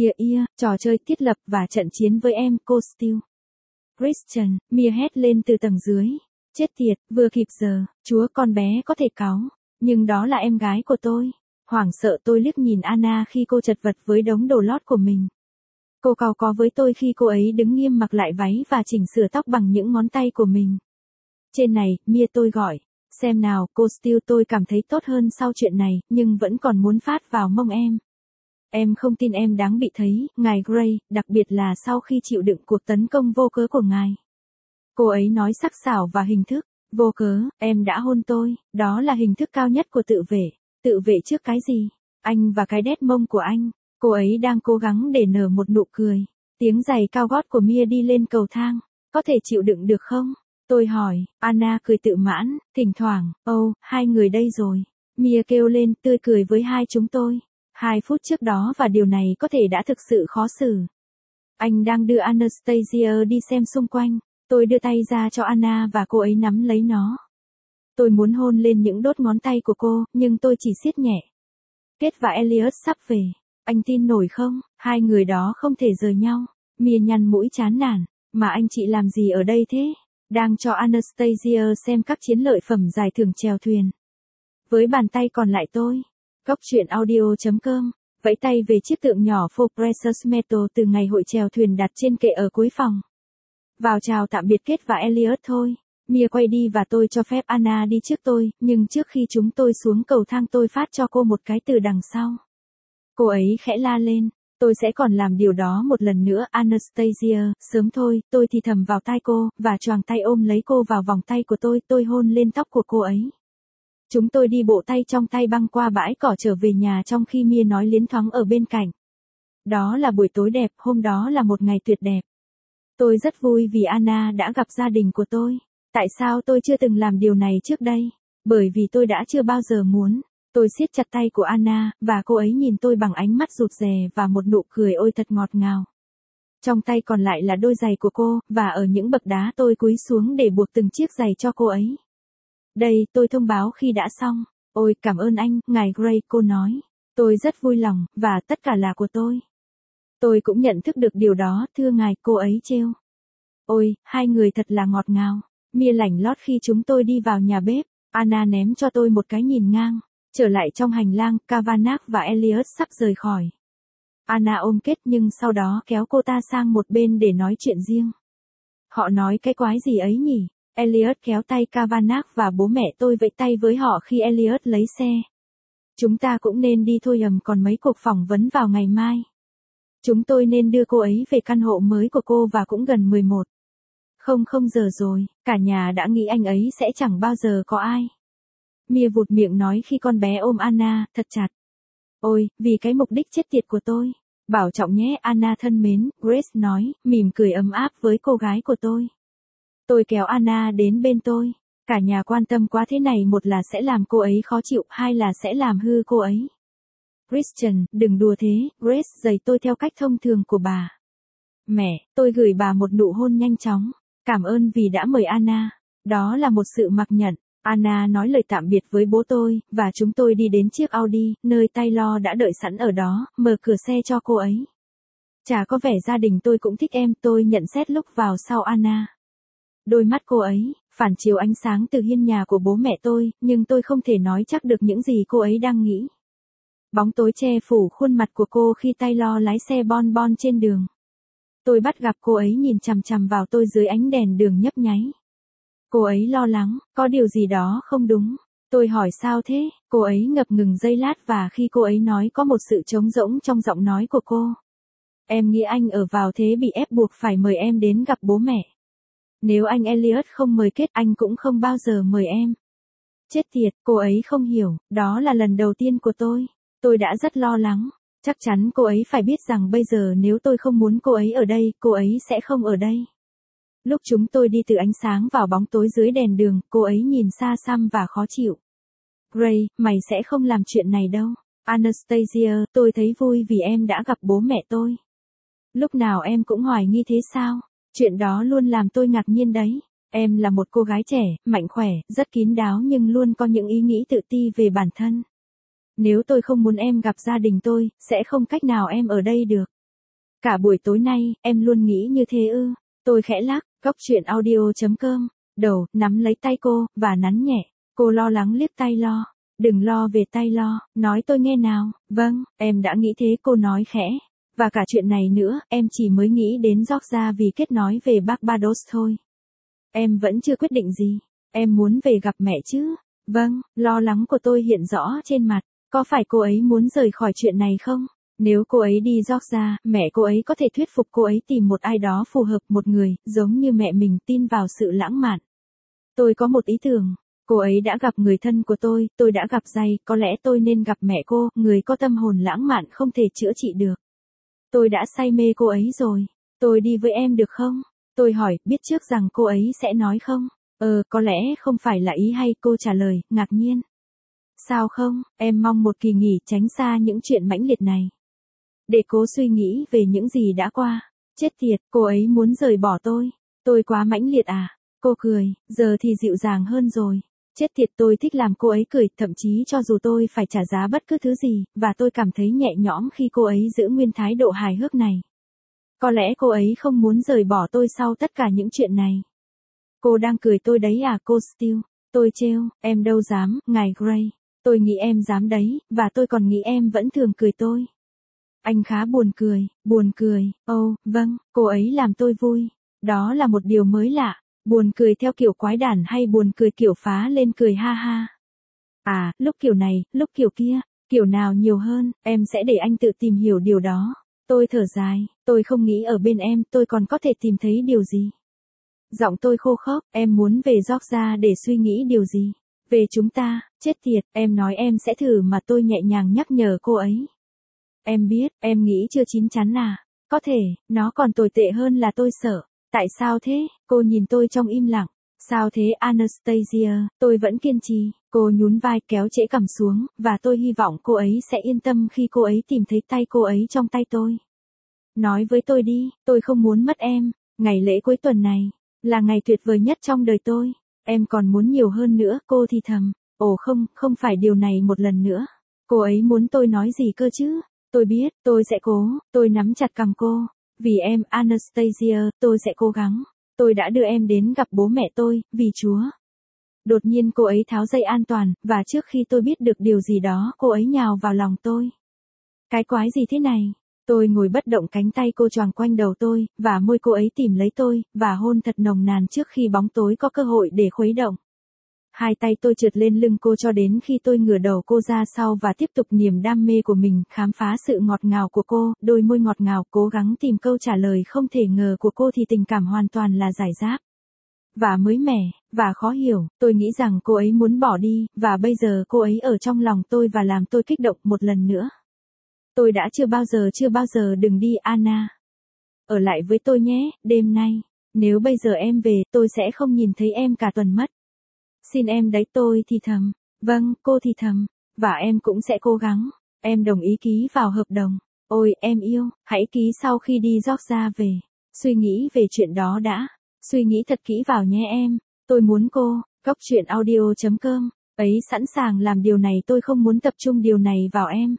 Trò chơi thiết lập và trận chiến với em, cô Steele. Christian, Mia hét lên từ tầng dưới. Chết tiệt, vừa kịp giờ, Chúa, con bé có thể cáu. Nhưng đó là em gái của tôi. Hoảng sợ tôi liếc nhìn Anna khi cô chật vật với đống đồ lót của mình. Cô cau có với tôi khi cô ấy đứng nghiêm mặc lại váy và chỉnh sửa tóc bằng những ngón tay của mình. Trên này, Mia, tôi gọi. Xem nào, cô Steele, tôi cảm thấy tốt hơn sau chuyện này, nhưng vẫn còn muốn phát vào mông em. Em không tin em đáng bị thấy, ngài Gray, đặc biệt là sau khi chịu đựng cuộc tấn công vô cớ của ngài. Cô ấy nói sắc sảo và hình thức. Vô cớ, em đã hôn tôi, đó là hình thức cao nhất của tự vệ. Tự vệ trước cái gì? Anh và cái đét mông của anh. Cô ấy đang cố gắng để nở một nụ cười. Tiếng giày cao gót của Mia đi lên cầu thang. Có thể chịu đựng được không? Tôi hỏi. Anna cười tự mãn, thỉnh thoảng. Hai người đây rồi. Mia kêu lên, tươi cười với hai chúng tôi. 2 phút trước đó và điều này có thể đã thực sự khó xử. Anh đang đưa Anastasia đi xem xung quanh. Tôi đưa tay ra cho Anna và cô ấy nắm lấy nó. Tôi muốn hôn lên những đốt ngón tay của cô, nhưng tôi chỉ siết nhẹ. Kate và Elliot sắp về. Anh tin nổi không? Hai người đó không thể rời nhau. Mia nhăn mũi chán nản. Mà anh chị làm gì ở đây thế? Đang cho Anastasia xem các chiến lợi phẩm giải thưởng chèo thuyền. Với bàn tay còn lại tôi. Góc truyện audio.com, vẫy tay về chiếc tượng nhỏ For Precious Metal từ ngày hội chèo thuyền đặt trên kệ ở cuối phòng. Vào chào tạm biệt Kate và Elliot thôi. Mia quay đi và tôi cho phép Anna đi trước tôi, nhưng trước khi chúng tôi xuống cầu thang tôi phát cho cô một cái từ đằng sau. Cô ấy khẽ la lên, tôi sẽ còn làm điều đó một lần nữa Anastasia, sớm thôi, tôi thì thầm vào tai cô, và choàng tay ôm lấy cô vào vòng tay của tôi hôn lên tóc của cô ấy. Chúng tôi đi bộ tay trong tay băng qua bãi cỏ trở về nhà trong khi Mia nói liến thoáng ở bên cạnh. Đó là buổi tối đẹp, hôm đó là một ngày tuyệt đẹp. Tôi rất vui vì Anna đã gặp gia đình của tôi. Tại sao tôi chưa từng làm điều này trước đây? Bởi vì tôi đã chưa bao giờ muốn. Tôi siết chặt tay của Anna, và cô ấy nhìn tôi bằng ánh mắt rụt rè và một nụ cười ôi thật ngọt ngào. Trong tay còn lại là đôi giày của cô, và ở những bậc đá tôi cúi xuống để buộc từng chiếc giày cho cô ấy. Đây, tôi thông báo khi đã xong. Ôi, cảm ơn anh, ngài Gray, cô nói. Tôi rất vui lòng, và tất cả là của tôi. Tôi cũng nhận thức được điều đó, thưa ngài, cô ấy trêu. Ôi, hai người thật là ngọt ngào. Mia lảnh lót khi chúng tôi đi vào nhà bếp. Anna ném cho tôi một cái nhìn ngang. Trở lại trong hành lang, Kavanagh và Elliot sắp rời khỏi. Anna ôm Kate nhưng sau đó kéo cô ta sang một bên để nói chuyện riêng. Họ nói cái quái gì ấy nhỉ? Elliot kéo tay Kavanagh và bố mẹ tôi vẫy tay với họ khi Elliot lấy xe. Chúng ta cũng nên đi thôi, còn mấy cuộc phỏng vấn vào ngày mai. Chúng tôi nên đưa cô ấy về căn hộ mới của cô và cũng gần 11. Không giờ rồi, cả nhà đã nghĩ anh ấy sẽ chẳng bao giờ có ai. Mia vụt miệng nói khi con bé ôm Anna thật chặt. Ôi, vì cái mục đích chết tiệt của tôi. Bảo trọng nhé Anna thân mến, Grace nói, mỉm cười ấm áp với cô gái của tôi. Tôi kéo Anna đến bên tôi. Cả nhà quan tâm quá thế này, một là sẽ làm cô ấy khó chịu, hai là sẽ làm hư cô ấy. Christian, đừng đùa thế, Grace giày tôi theo cách thông thường của bà. Mẹ, tôi gửi bà một nụ hôn nhanh chóng. Cảm ơn vì đã mời Anna. Đó là một sự mặc nhận. Anna nói lời tạm biệt với bố tôi, và chúng tôi đi đến chiếc Audi, nơi Taylor đã đợi sẵn ở đó, mở cửa xe cho cô ấy. Chả có vẻ gia đình tôi cũng thích em, tôi nhận xét lúc vào sau Anna. Đôi mắt cô ấy, phản chiếu ánh sáng từ hiên nhà của bố mẹ tôi, nhưng tôi không thể nói chắc được những gì cô ấy đang nghĩ. Bóng tối che phủ khuôn mặt của cô khi Taylor lái xe bon bon trên đường. Tôi bắt gặp cô ấy nhìn chằm chằm vào tôi dưới ánh đèn đường nhấp nháy. Cô ấy lo lắng, có điều gì đó không đúng. Tôi hỏi sao thế, cô ấy ngập ngừng giây lát và khi cô ấy nói có một sự trống rỗng trong giọng nói của cô. Em nghĩ anh ở vào thế bị ép buộc phải mời em đến gặp bố mẹ. Nếu anh Elliot không mời Kate, anh cũng không bao giờ mời em. Chết tiệt, cô ấy không hiểu, đó là lần đầu tiên của tôi. Tôi đã rất lo lắng. Chắc chắn cô ấy phải biết rằng bây giờ nếu tôi không muốn cô ấy ở đây, cô ấy sẽ không ở đây. Lúc chúng tôi đi từ ánh sáng vào bóng tối dưới đèn đường, cô ấy nhìn xa xăm và khó chịu. Gray, mày sẽ không làm chuyện này đâu. Anastasia, tôi thấy vui vì em đã gặp bố mẹ tôi. Lúc nào em cũng hoài nghi thế sao? Chuyện đó luôn làm tôi ngạc nhiên đấy. Em là một cô gái trẻ, mạnh khỏe, rất kín đáo nhưng luôn có những ý nghĩ tự ti về bản thân. Nếu tôi không muốn em gặp gia đình tôi, sẽ không cách nào em ở đây được. Cả buổi tối nay, em luôn nghĩ như thế ư? Tôi khẽ lắc, góc chuyện audio.com, đầu, nắm lấy tay cô, và nắn nhẹ. Cô lo lắng liếc Taylor. Đừng lo về Taylor, nói tôi nghe nào. Vâng, em đã nghĩ thế, cô nói khẽ. Và cả chuyện này nữa, em chỉ mới nghĩ đến Georgia vì kết nói về Barbados thôi. Em vẫn chưa quyết định gì. Em muốn về gặp mẹ chứ? Vâng, lo lắng của tôi hiện rõ trên mặt. Có phải cô ấy muốn rời khỏi chuyện này không? Nếu cô ấy đi Georgia, mẹ cô ấy có thể thuyết phục cô ấy tìm một ai đó phù hợp, một người, giống như mẹ mình, tin vào sự lãng mạn. Tôi có một ý tưởng. Cô ấy đã gặp người thân của tôi đã gặp Jay, có lẽ tôi nên gặp mẹ cô, người có tâm hồn lãng mạn không thể chữa trị được. Tôi đã say mê cô ấy rồi. Tôi đi với em được không? Tôi hỏi, biết trước rằng cô ấy sẽ nói không? Có lẽ không phải là ý hay, cô trả lời, ngạc nhiên. Sao không, em mong một kỳ nghỉ tránh xa những chuyện mãnh liệt này. Để cố suy nghĩ về những gì đã qua. Chết tiệt, cô ấy muốn rời bỏ tôi. Tôi quá mãnh liệt à? Cô cười, giờ thì dịu dàng hơn rồi. Chết tiệt, tôi thích làm cô ấy cười, thậm chí cho dù tôi phải trả giá bất cứ thứ gì, và tôi cảm thấy nhẹ nhõm khi cô ấy giữ nguyên thái độ hài hước này. Có lẽ cô ấy không muốn rời bỏ tôi sau tất cả những chuyện này. Cô đang cười tôi đấy à, cô Steele? Tôi trêu, em đâu dám, ngài Gray. Tôi nghĩ em dám đấy, và tôi còn nghĩ em vẫn thường cười tôi. Anh khá buồn cười, vâng, cô ấy làm tôi vui. Đó là một điều mới lạ. Buồn cười theo kiểu quái đản hay buồn cười kiểu phá lên cười ha ha? À, lúc kiểu này, lúc kiểu kia, kiểu nào nhiều hơn, em sẽ để anh tự tìm hiểu điều đó. Tôi thở dài, tôi không nghĩ ở bên em tôi còn có thể tìm thấy điều gì. Giọng tôi khô khốc, em muốn về Georgia để suy nghĩ điều gì? Về chúng ta, chết tiệt, em nói em sẽ thử mà, tôi nhẹ nhàng nhắc nhở cô ấy. Em biết, em nghĩ chưa chín chắn à? Có thể, nó còn tồi tệ hơn là tôi sợ. Tại sao thế? Cô nhìn tôi trong im lặng. Sao thế Anastasia? Tôi vẫn kiên trì. Cô nhún vai kéo trễ cằm xuống, và tôi hy vọng cô ấy sẽ yên tâm khi cô ấy tìm thấy tay cô ấy trong tay tôi. Nói với tôi đi, tôi không muốn mất em. Ngày lễ cuối tuần này là ngày tuyệt vời nhất trong đời tôi. Em còn muốn nhiều hơn nữa, cô thì thầm. Ồ không phải điều này một lần nữa. Cô ấy muốn tôi nói gì cơ chứ? Tôi biết, tôi sẽ cố, tôi nắm chặt cằm cô. Vì em, Anastasia, tôi sẽ cố gắng. Tôi đã đưa em đến gặp bố mẹ tôi, vì Chúa. Đột nhiên cô ấy tháo dây an toàn, và trước khi tôi biết được điều gì đó, cô ấy nhào vào lòng tôi. Cái quái gì thế này? Tôi ngồi bất động, cánh tay cô choàng quanh đầu tôi, và môi cô ấy tìm lấy tôi, và hôn thật nồng nàn trước khi bóng tối có cơ hội để khuấy động. Hai tay tôi trượt lên lưng cô cho đến khi tôi ngửa đầu cô ra sau và tiếp tục niềm đam mê của mình, khám phá sự ngọt ngào của cô, đôi môi ngọt ngào, cố gắng tìm câu trả lời không thể ngờ của cô thì tình cảm hoàn toàn là giải rác. Và mới mẻ, và khó hiểu, tôi nghĩ rằng cô ấy muốn bỏ đi, và bây giờ cô ấy ở trong lòng tôi và làm tôi kích động một lần nữa. Tôi đã chưa bao giờ đừng đi Anna. Ở lại với tôi nhé, đêm nay. Nếu bây giờ em về, tôi sẽ không nhìn thấy em cả tuần mất. Xin em đấy, tôi thì thầm. Vâng, cô thì thầm. Và em cũng sẽ cố gắng. Em đồng ý ký vào hợp đồng. Ôi, em yêu, hãy ký sau khi đi Georgia về. Suy nghĩ về chuyện đó đã. Suy nghĩ thật kỹ vào nhé em. Tôi muốn cô. Goctruyện.audio.com. Ấy sẵn sàng làm điều này, tôi không muốn tập trung điều này vào em.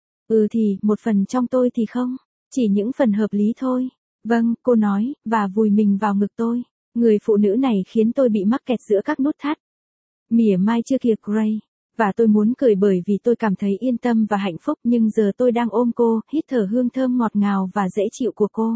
Thì, một phần trong tôi thì không. Chỉ những phần hợp lý thôi. Vâng, cô nói, và vùi mình vào ngực tôi. Người phụ nữ này khiến tôi bị mắc kẹt giữa các nút thắt. Mỉa mai chưa kìa Gray. Và tôi muốn cười bởi vì tôi cảm thấy yên tâm và hạnh phúc, nhưng giờ tôi đang ôm cô, hít thở hương thơm ngọt ngào và dễ chịu của cô.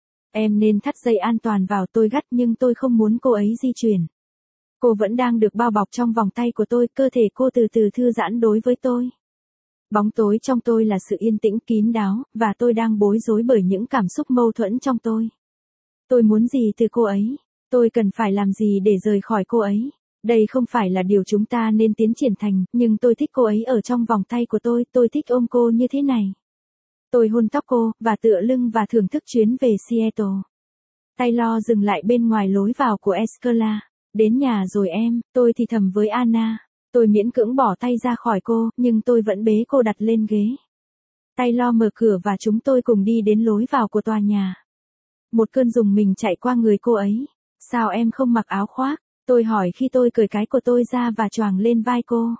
Em nên thắt dây an toàn vào, tôi gắt, nhưng tôi không muốn cô ấy di chuyển. Cô vẫn đang được bao bọc trong vòng tay của tôi, cơ thể cô từ từ thư giãn đối với tôi. Bóng tối trong tôi là sự yên tĩnh kín đáo, và tôi đang bối rối bởi những cảm xúc mâu thuẫn trong tôi. Tôi muốn gì từ cô ấy? Tôi cần phải làm gì để rời khỏi cô ấy? Đây không phải là điều chúng ta nên tiến triển thành, nhưng tôi thích cô ấy ở trong vòng tay của tôi thích ôm cô như thế này. Tôi hôn tóc cô, và tựa lưng và thưởng thức chuyến về Seattle. Taylor dừng lại bên ngoài lối vào của Escala. Đến nhà rồi em, tôi thì thầm với Anna. Tôi miễn cưỡng bỏ tay ra khỏi cô, nhưng tôi vẫn bế cô đặt lên ghế. Taylor mở cửa và chúng tôi cùng đi đến lối vào của tòa nhà. Một cơn rùng mình chạy qua người cô ấy. Sao em không mặc áo khoác? Tôi hỏi khi tôi cởi cái của tôi ra và choàng lên vai cô.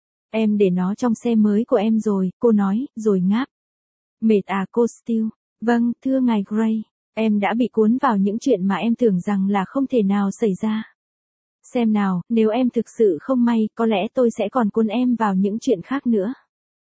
Em để nó trong xe mới của em rồi, cô nói, rồi ngáp. Mệt à cô Steele? Vâng, thưa ngài Gray. Em đã bị cuốn vào những chuyện mà em tưởng rằng là không thể nào xảy ra. Xem nào, nếu em thực sự không may, có lẽ tôi sẽ còn cuốn em vào những chuyện khác nữa.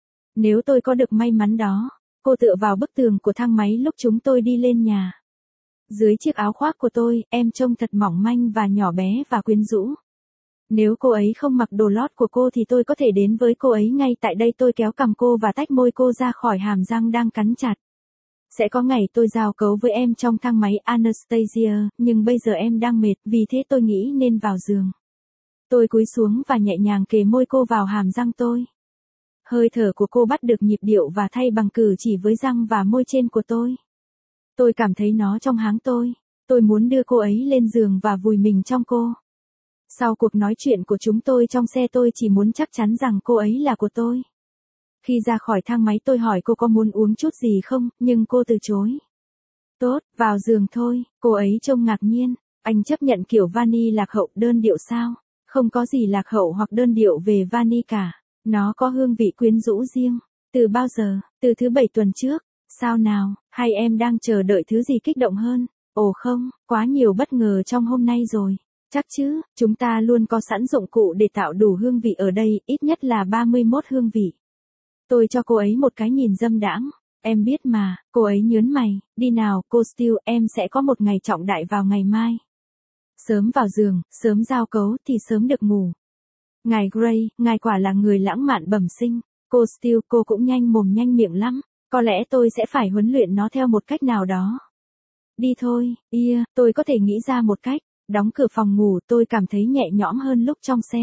Nếu tôi có được may mắn đó. Cô tựa vào bức tường của thang máy lúc chúng tôi đi lên nhà. Dưới chiếc áo khoác của tôi, em trông thật mỏng manh và nhỏ bé và quyến rũ. Nếu cô ấy không mặc đồ lót của cô thì tôi có thể đến với cô ấy ngay tại đây. Tôi kéo cằm cô và tách môi cô ra khỏi hàm răng đang cắn chặt. Sẽ có ngày tôi giao cấu với em trong thang máy Anastasia, nhưng bây giờ em đang mệt, vì thế tôi nghĩ nên vào giường. Tôi cúi xuống và nhẹ nhàng kề môi cô vào hàm răng tôi. Hơi thở của cô bắt được nhịp điệu và thay bằng cử chỉ với răng và môi trên của tôi. Tôi cảm thấy nó trong háng tôi. Tôi muốn đưa cô ấy lên giường và vùi mình trong cô. Sau cuộc nói chuyện của chúng tôi trong xe, tôi chỉ muốn chắc chắn rằng cô ấy là của tôi. Khi ra khỏi thang máy tôi hỏi cô có muốn uống chút gì không, nhưng cô từ chối. Tốt, vào giường thôi, cô ấy trông ngạc nhiên. Anh chấp nhận kiểu vani lạc hậu đơn điệu sao? Không có gì lạc hậu hoặc đơn điệu về vani cả. Nó có hương vị quyến rũ riêng. Từ bao giờ? Từ thứ 7 tuần trước. Sao nào, hay em đang chờ đợi thứ gì kích động hơn? Ồ không, quá nhiều bất ngờ trong hôm nay rồi. Chắc chứ, chúng ta luôn có sẵn dụng cụ để tạo đủ hương vị ở đây, ít nhất là 31 hương vị. Tôi cho cô ấy một cái nhìn dâm đãng. Em biết mà, cô ấy nhớn mày. Đi nào, cô Steele, em sẽ có một ngày trọng đại vào ngày mai. Sớm vào giường, sớm giao cấu thì sớm được ngủ. Ngài Gray, ngài quả là người lãng mạn bẩm sinh. Cô Steele, cô cũng nhanh mồm nhanh miệng lắm. Có lẽ tôi sẽ phải huấn luyện nó theo một cách nào đó. Đi thôi, tôi có thể nghĩ ra một cách. Đóng cửa phòng ngủ, tôi cảm thấy nhẹ nhõm hơn lúc trong xe.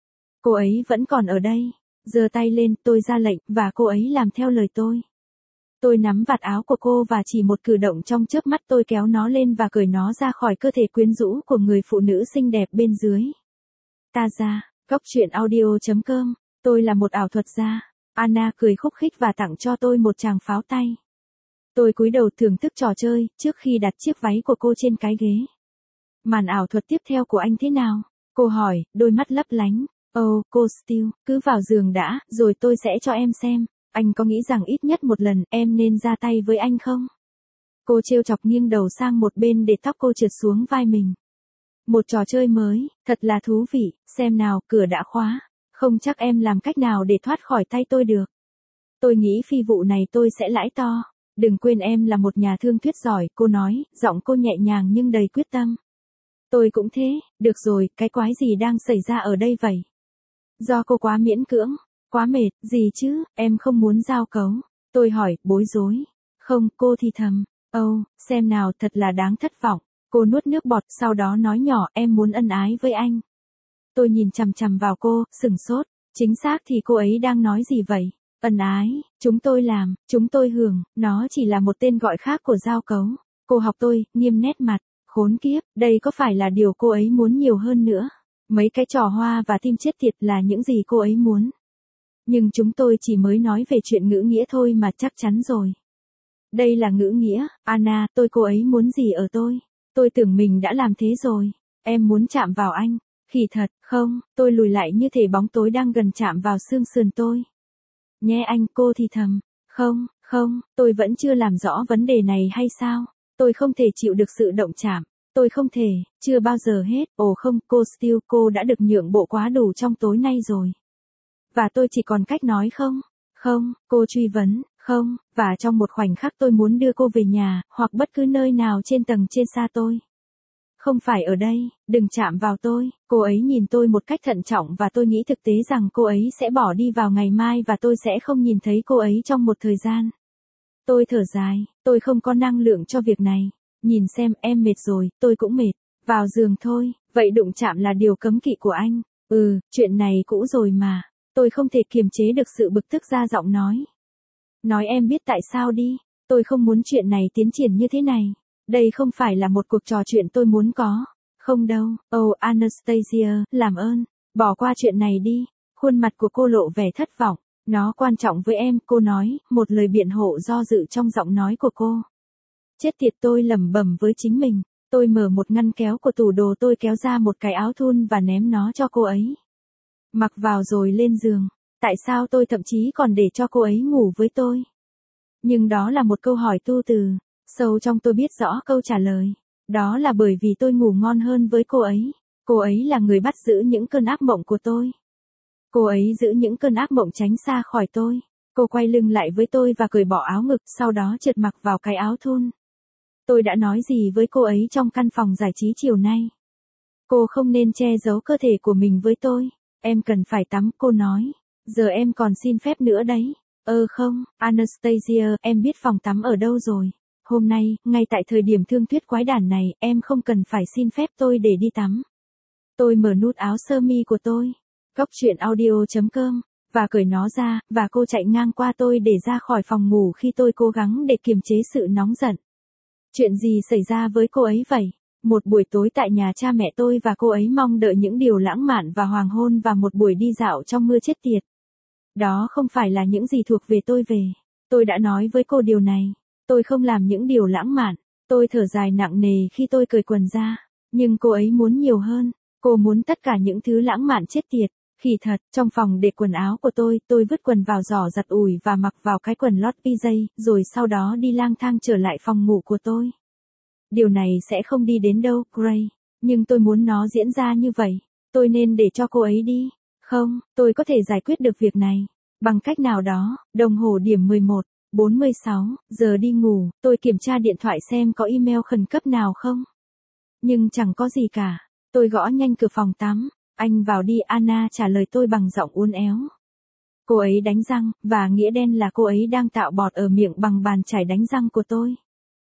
Cô ấy vẫn còn ở đây. Giơ tay lên, tôi ra lệnh, và cô ấy làm theo lời tôi. Tôi nắm vạt áo của cô và chỉ một cử động trong chớp mắt tôi kéo nó lên và cởi nó ra khỏi cơ thể quyến rũ của người phụ nữ xinh đẹp bên dưới. Ta ra, Goctruyện.audio.com, tôi là một ảo thuật gia. Anna cười khúc khích và tặng cho tôi một tràng pháo tay. Tôi cúi đầu thưởng thức trò chơi, trước khi đặt chiếc váy của cô trên cái ghế. Màn ảo thuật tiếp theo của anh thế nào? Cô hỏi, đôi mắt lấp lánh. Cô Steele, cứ vào giường đã, rồi tôi sẽ cho em xem. Anh có nghĩ rằng ít nhất một lần em nên ra tay với anh không? Cô trêu chọc nghiêng đầu sang một bên để tóc cô trượt xuống vai mình. Một trò chơi mới, thật là thú vị, xem nào, cửa đã khóa. Không chắc em làm cách nào để thoát khỏi tay tôi được. Tôi nghĩ phi vụ này tôi sẽ lãi to. Đừng quên em là một nhà thương thuyết giỏi, cô nói, giọng cô nhẹ nhàng nhưng đầy quyết tâm. Tôi cũng thế, được rồi, cái quái gì đang xảy ra ở đây vậy? Do cô quá miễn cưỡng, quá mệt, gì chứ, em không muốn giao cấu. Tôi hỏi, bối rối. Không, cô thì thầm. Xem nào, thật là đáng thất vọng. Cô nuốt nước bọt, sau đó nói nhỏ, em muốn ân ái với anh. Tôi nhìn chằm chằm vào cô, sửng sốt. Chính xác thì cô ấy đang nói gì vậy? Ân ái, chúng tôi làm, chúng tôi hưởng, nó chỉ là một tên gọi khác của giao cấu. Cô học tôi, nghiêm nét mặt. Khốn kiếp, đây có phải là điều cô ấy muốn nhiều hơn nữa? Mấy cái trò hoa và tim chết tiệt là những gì cô ấy muốn. Nhưng chúng tôi chỉ mới nói về chuyện ngữ nghĩa thôi mà chắc chắn rồi. Đây là ngữ nghĩa, Anna, cô ấy muốn gì ở tôi? Tôi tưởng mình đã làm thế rồi. Em muốn chạm vào anh. Khỉ thật, không, tôi lùi lại như thể bóng tối đang gần chạm vào xương sườn tôi. Nhé anh, cô thì thầm. Không, tôi vẫn chưa làm rõ vấn đề này hay sao? Tôi không thể chịu được sự động chạm. Tôi không thể, chưa bao giờ hết. Ồ không, cô Steele, cô đã được nhượng bộ quá đủ trong tối nay rồi. Và tôi chỉ còn cách nói không? Không, cô truy vấn, không, và trong một khoảnh khắc tôi muốn đưa cô về nhà, hoặc bất cứ nơi nào trên tầng trên xa tôi. Không phải ở đây, đừng chạm vào tôi. Cô ấy nhìn tôi một cách thận trọng và tôi nghĩ thực tế rằng cô ấy sẽ bỏ đi vào ngày mai và tôi sẽ không nhìn thấy cô ấy trong một thời gian. Tôi thở dài, tôi không có năng lượng cho việc này. Nhìn xem, em mệt rồi, tôi cũng mệt. Vào giường thôi, vậy đụng chạm là điều cấm kỵ của anh. Chuyện này cũ rồi mà. Tôi không thể kiềm chế được sự bực tức ra giọng nói. Nói em biết tại sao đi, tôi không muốn chuyện này tiến triển như thế này. Đây không phải là một cuộc trò chuyện tôi muốn có. Không đâu, Anastasia, làm ơn, bỏ qua chuyện này đi. Khuôn mặt của cô lộ vẻ thất vọng. Nó quan trọng với em, cô nói, một lời biện hộ do dự trong giọng nói của cô. Chết tiệt, tôi lẩm bẩm với chính mình. Tôi mở một ngăn kéo của tủ đồ, tôi kéo ra một cái áo thun và ném nó cho cô ấy. Mặc vào rồi lên giường. Tại sao tôi thậm chí còn để cho cô ấy ngủ với tôi? Nhưng đó là một câu hỏi tu từ. Sâu trong tôi biết rõ câu trả lời. Đó là bởi vì tôi ngủ ngon hơn với cô ấy. Cô ấy là người bắt giữ những cơn ác mộng của tôi. Cô ấy giữ những cơn ác mộng tránh xa khỏi tôi. Cô quay lưng lại với tôi và cởi bỏ áo ngực, sau đó trượt mặc vào cái áo thun. Tôi đã nói gì với cô ấy trong căn phòng giải trí chiều nay? Cô không nên che giấu cơ thể của mình với tôi. Em cần phải tắm, cô nói. Giờ em còn xin phép nữa đấy. Không, Anastasia, em biết phòng tắm ở đâu rồi. Hôm nay, ngay tại thời điểm thương thuyết quái đản này, em không cần phải xin phép tôi để đi tắm. Tôi mở nút áo sơ mi của tôi, góc truyện audio.com, và cởi nó ra, và cô chạy ngang qua tôi để ra khỏi phòng ngủ khi tôi cố gắng để kiềm chế sự nóng giận. Chuyện gì xảy ra với cô ấy vậy? Một buổi tối tại nhà cha mẹ tôi và cô ấy mong đợi những điều lãng mạn và hoàng hôn và một buổi đi dạo trong mưa chết tiệt. Đó không phải là những gì thuộc về tôi về. Tôi đã nói với cô điều này. Tôi không làm những điều lãng mạn. Tôi thở dài nặng nề khi tôi cởi quần ra. Nhưng cô ấy muốn nhiều hơn. Cô muốn tất cả những thứ lãng mạn chết tiệt. Khỉ thật, trong phòng để quần áo của tôi vứt quần vào giỏ giặt ủi và mặc vào cái quần lót PJ, rồi sau đó đi lang thang trở lại phòng ngủ của tôi. Điều này sẽ không đi đến đâu, Gray. Nhưng tôi muốn nó diễn ra như vậy. Tôi nên để cho cô ấy đi. Không, tôi có thể giải quyết được việc này. Bằng cách nào đó, đồng hồ điểm 11:46, giờ đi ngủ, tôi kiểm tra điện thoại xem có email khẩn cấp nào không. Nhưng chẳng có gì cả. Tôi gõ nhanh cửa phòng tắm. Anh vào đi, Anna trả lời tôi bằng giọng uốn éo. Cô ấy đánh răng, và nghĩa đen là cô ấy đang tạo bọt ở miệng bằng bàn chải đánh răng của tôi.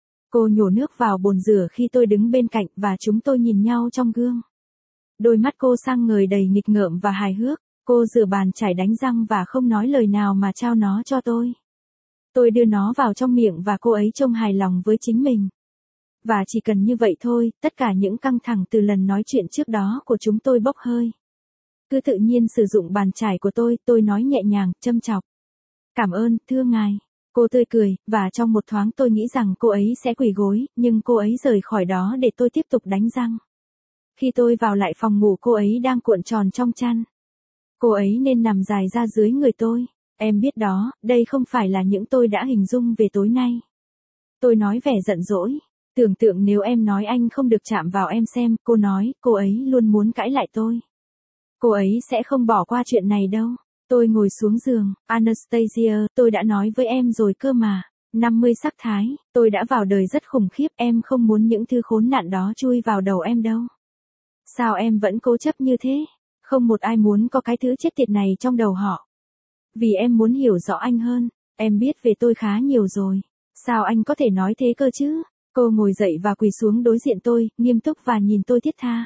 Cô nhổ nước vào bồn rửa khi tôi đứng bên cạnh và chúng tôi nhìn nhau trong gương. Đôi mắt cô sang ngời đầy nghịch ngợm và hài hước. Cô rửa bàn chải đánh răng và không nói lời nào mà trao nó cho tôi. Tôi đưa nó vào trong miệng và cô ấy trông hài lòng với chính mình. Và chỉ cần như vậy thôi, tất cả những căng thẳng từ lần nói chuyện trước đó của chúng tôi bốc hơi. Cứ tự nhiên sử dụng bàn chải của tôi nói nhẹ nhàng, châm chọc. Cảm ơn, thưa ngài. Cô tươi cười, và trong một thoáng tôi nghĩ rằng cô ấy sẽ quỳ gối, nhưng cô ấy rời khỏi đó để tôi tiếp tục đánh răng. Khi tôi vào lại phòng ngủ, cô ấy đang cuộn tròn trong chăn. Cô ấy nên nằm dài ra dưới người tôi. Em biết đó, đây không phải là những tôi đã hình dung về tối nay. Tôi nói vẻ giận dỗi. Tưởng tượng nếu em nói anh không được chạm vào em xem, cô nói, cô ấy luôn muốn cãi lại tôi. Cô ấy sẽ không bỏ qua chuyện này đâu. Tôi ngồi xuống giường, Anastasia, tôi đã nói với em rồi cơ mà. 50 sắc thái, tôi đã vào đời rất khủng khiếp, em không muốn những thứ khốn nạn đó chui vào đầu em đâu. Sao em vẫn cố chấp như thế? Không một ai muốn có cái thứ chết tiệt này trong đầu họ. Vì em muốn hiểu rõ anh hơn, em biết về tôi khá nhiều rồi. Sao anh có thể nói thế cơ chứ? Cô ngồi dậy và quỳ xuống đối diện tôi, nghiêm túc và nhìn tôi thiết tha.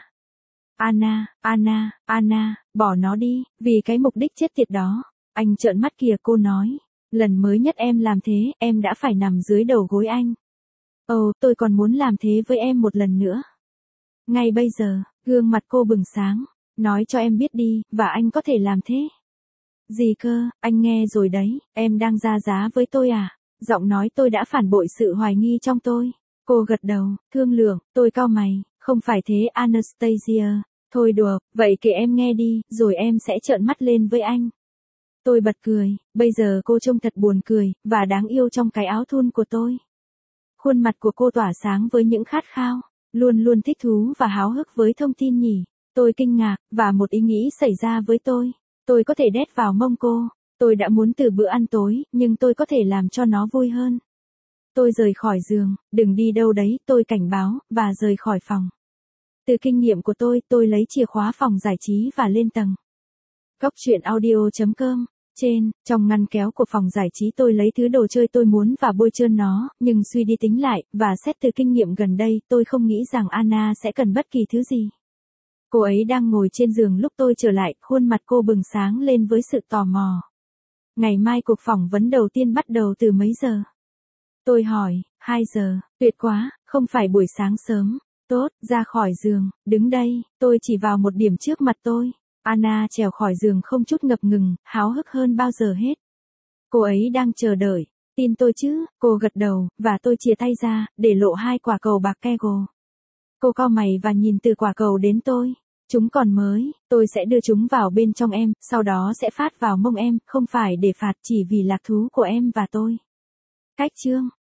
Anna, bỏ nó đi, vì cái mục đích chết tiệt đó. Anh trợn mắt kìa, cô nói. Lần mới nhất em làm thế, em đã phải nằm dưới đầu gối anh. Ồ, tôi còn muốn làm thế với em một lần nữa. Ngay bây giờ, gương mặt cô bừng sáng. Nói cho em biết đi, và anh có thể làm thế. Gì cơ, anh nghe rồi đấy, em đang ra giá với tôi à? Giọng nói tôi đã phản bội sự hoài nghi trong tôi. Cô gật đầu, thương lượng, tôi cau mày, không phải thế Anastasia. Thôi đùa, vậy kể em nghe đi, rồi em sẽ trợn mắt lên với anh. Tôi bật cười, bây giờ cô trông thật buồn cười, và đáng yêu trong cái áo thun của tôi. Khuôn mặt của cô tỏa sáng với những khát khao, luôn luôn thích thú và háo hức với thông tin nhỉ. Tôi kinh ngạc, và một ý nghĩ xảy ra với tôi. Tôi có thể đét vào mông cô. Tôi đã muốn từ bữa ăn tối, nhưng tôi có thể làm cho nó vui hơn. Tôi rời khỏi giường, đừng đi đâu đấy, tôi cảnh báo, và rời khỏi phòng. Từ kinh nghiệm của tôi lấy chìa khóa phòng giải trí và lên tầng. Góc truyện audio.com. Trên, trong ngăn kéo của phòng giải trí tôi lấy thứ đồ chơi tôi muốn và bôi trơn nó, nhưng suy đi tính lại, và xét từ kinh nghiệm gần đây, tôi không nghĩ rằng Anna sẽ cần bất kỳ thứ gì. Cô ấy đang ngồi trên giường lúc tôi trở lại, khuôn mặt cô bừng sáng lên với sự tò mò. Ngày mai cuộc phỏng vấn đầu tiên bắt đầu từ mấy giờ? Tôi hỏi, 2 giờ, tuyệt quá, không phải buổi sáng sớm. Tốt, ra khỏi giường, đứng đây, tôi chỉ vào một điểm trước mặt tôi. Anna trèo khỏi giường không chút ngập ngừng, háo hức hơn bao giờ hết. Cô ấy đang chờ đợi, tin tôi chứ, cô gật đầu, và tôi chìa tay ra, để lộ 2 quả cầu bạc Kegel. Cô cau mày và nhìn từ quả cầu đến tôi. Chúng còn mới, tôi sẽ đưa chúng vào bên trong em, sau đó sẽ phát vào mông em, không phải để phạt chỉ vì lạc thú của em và tôi. Cách chương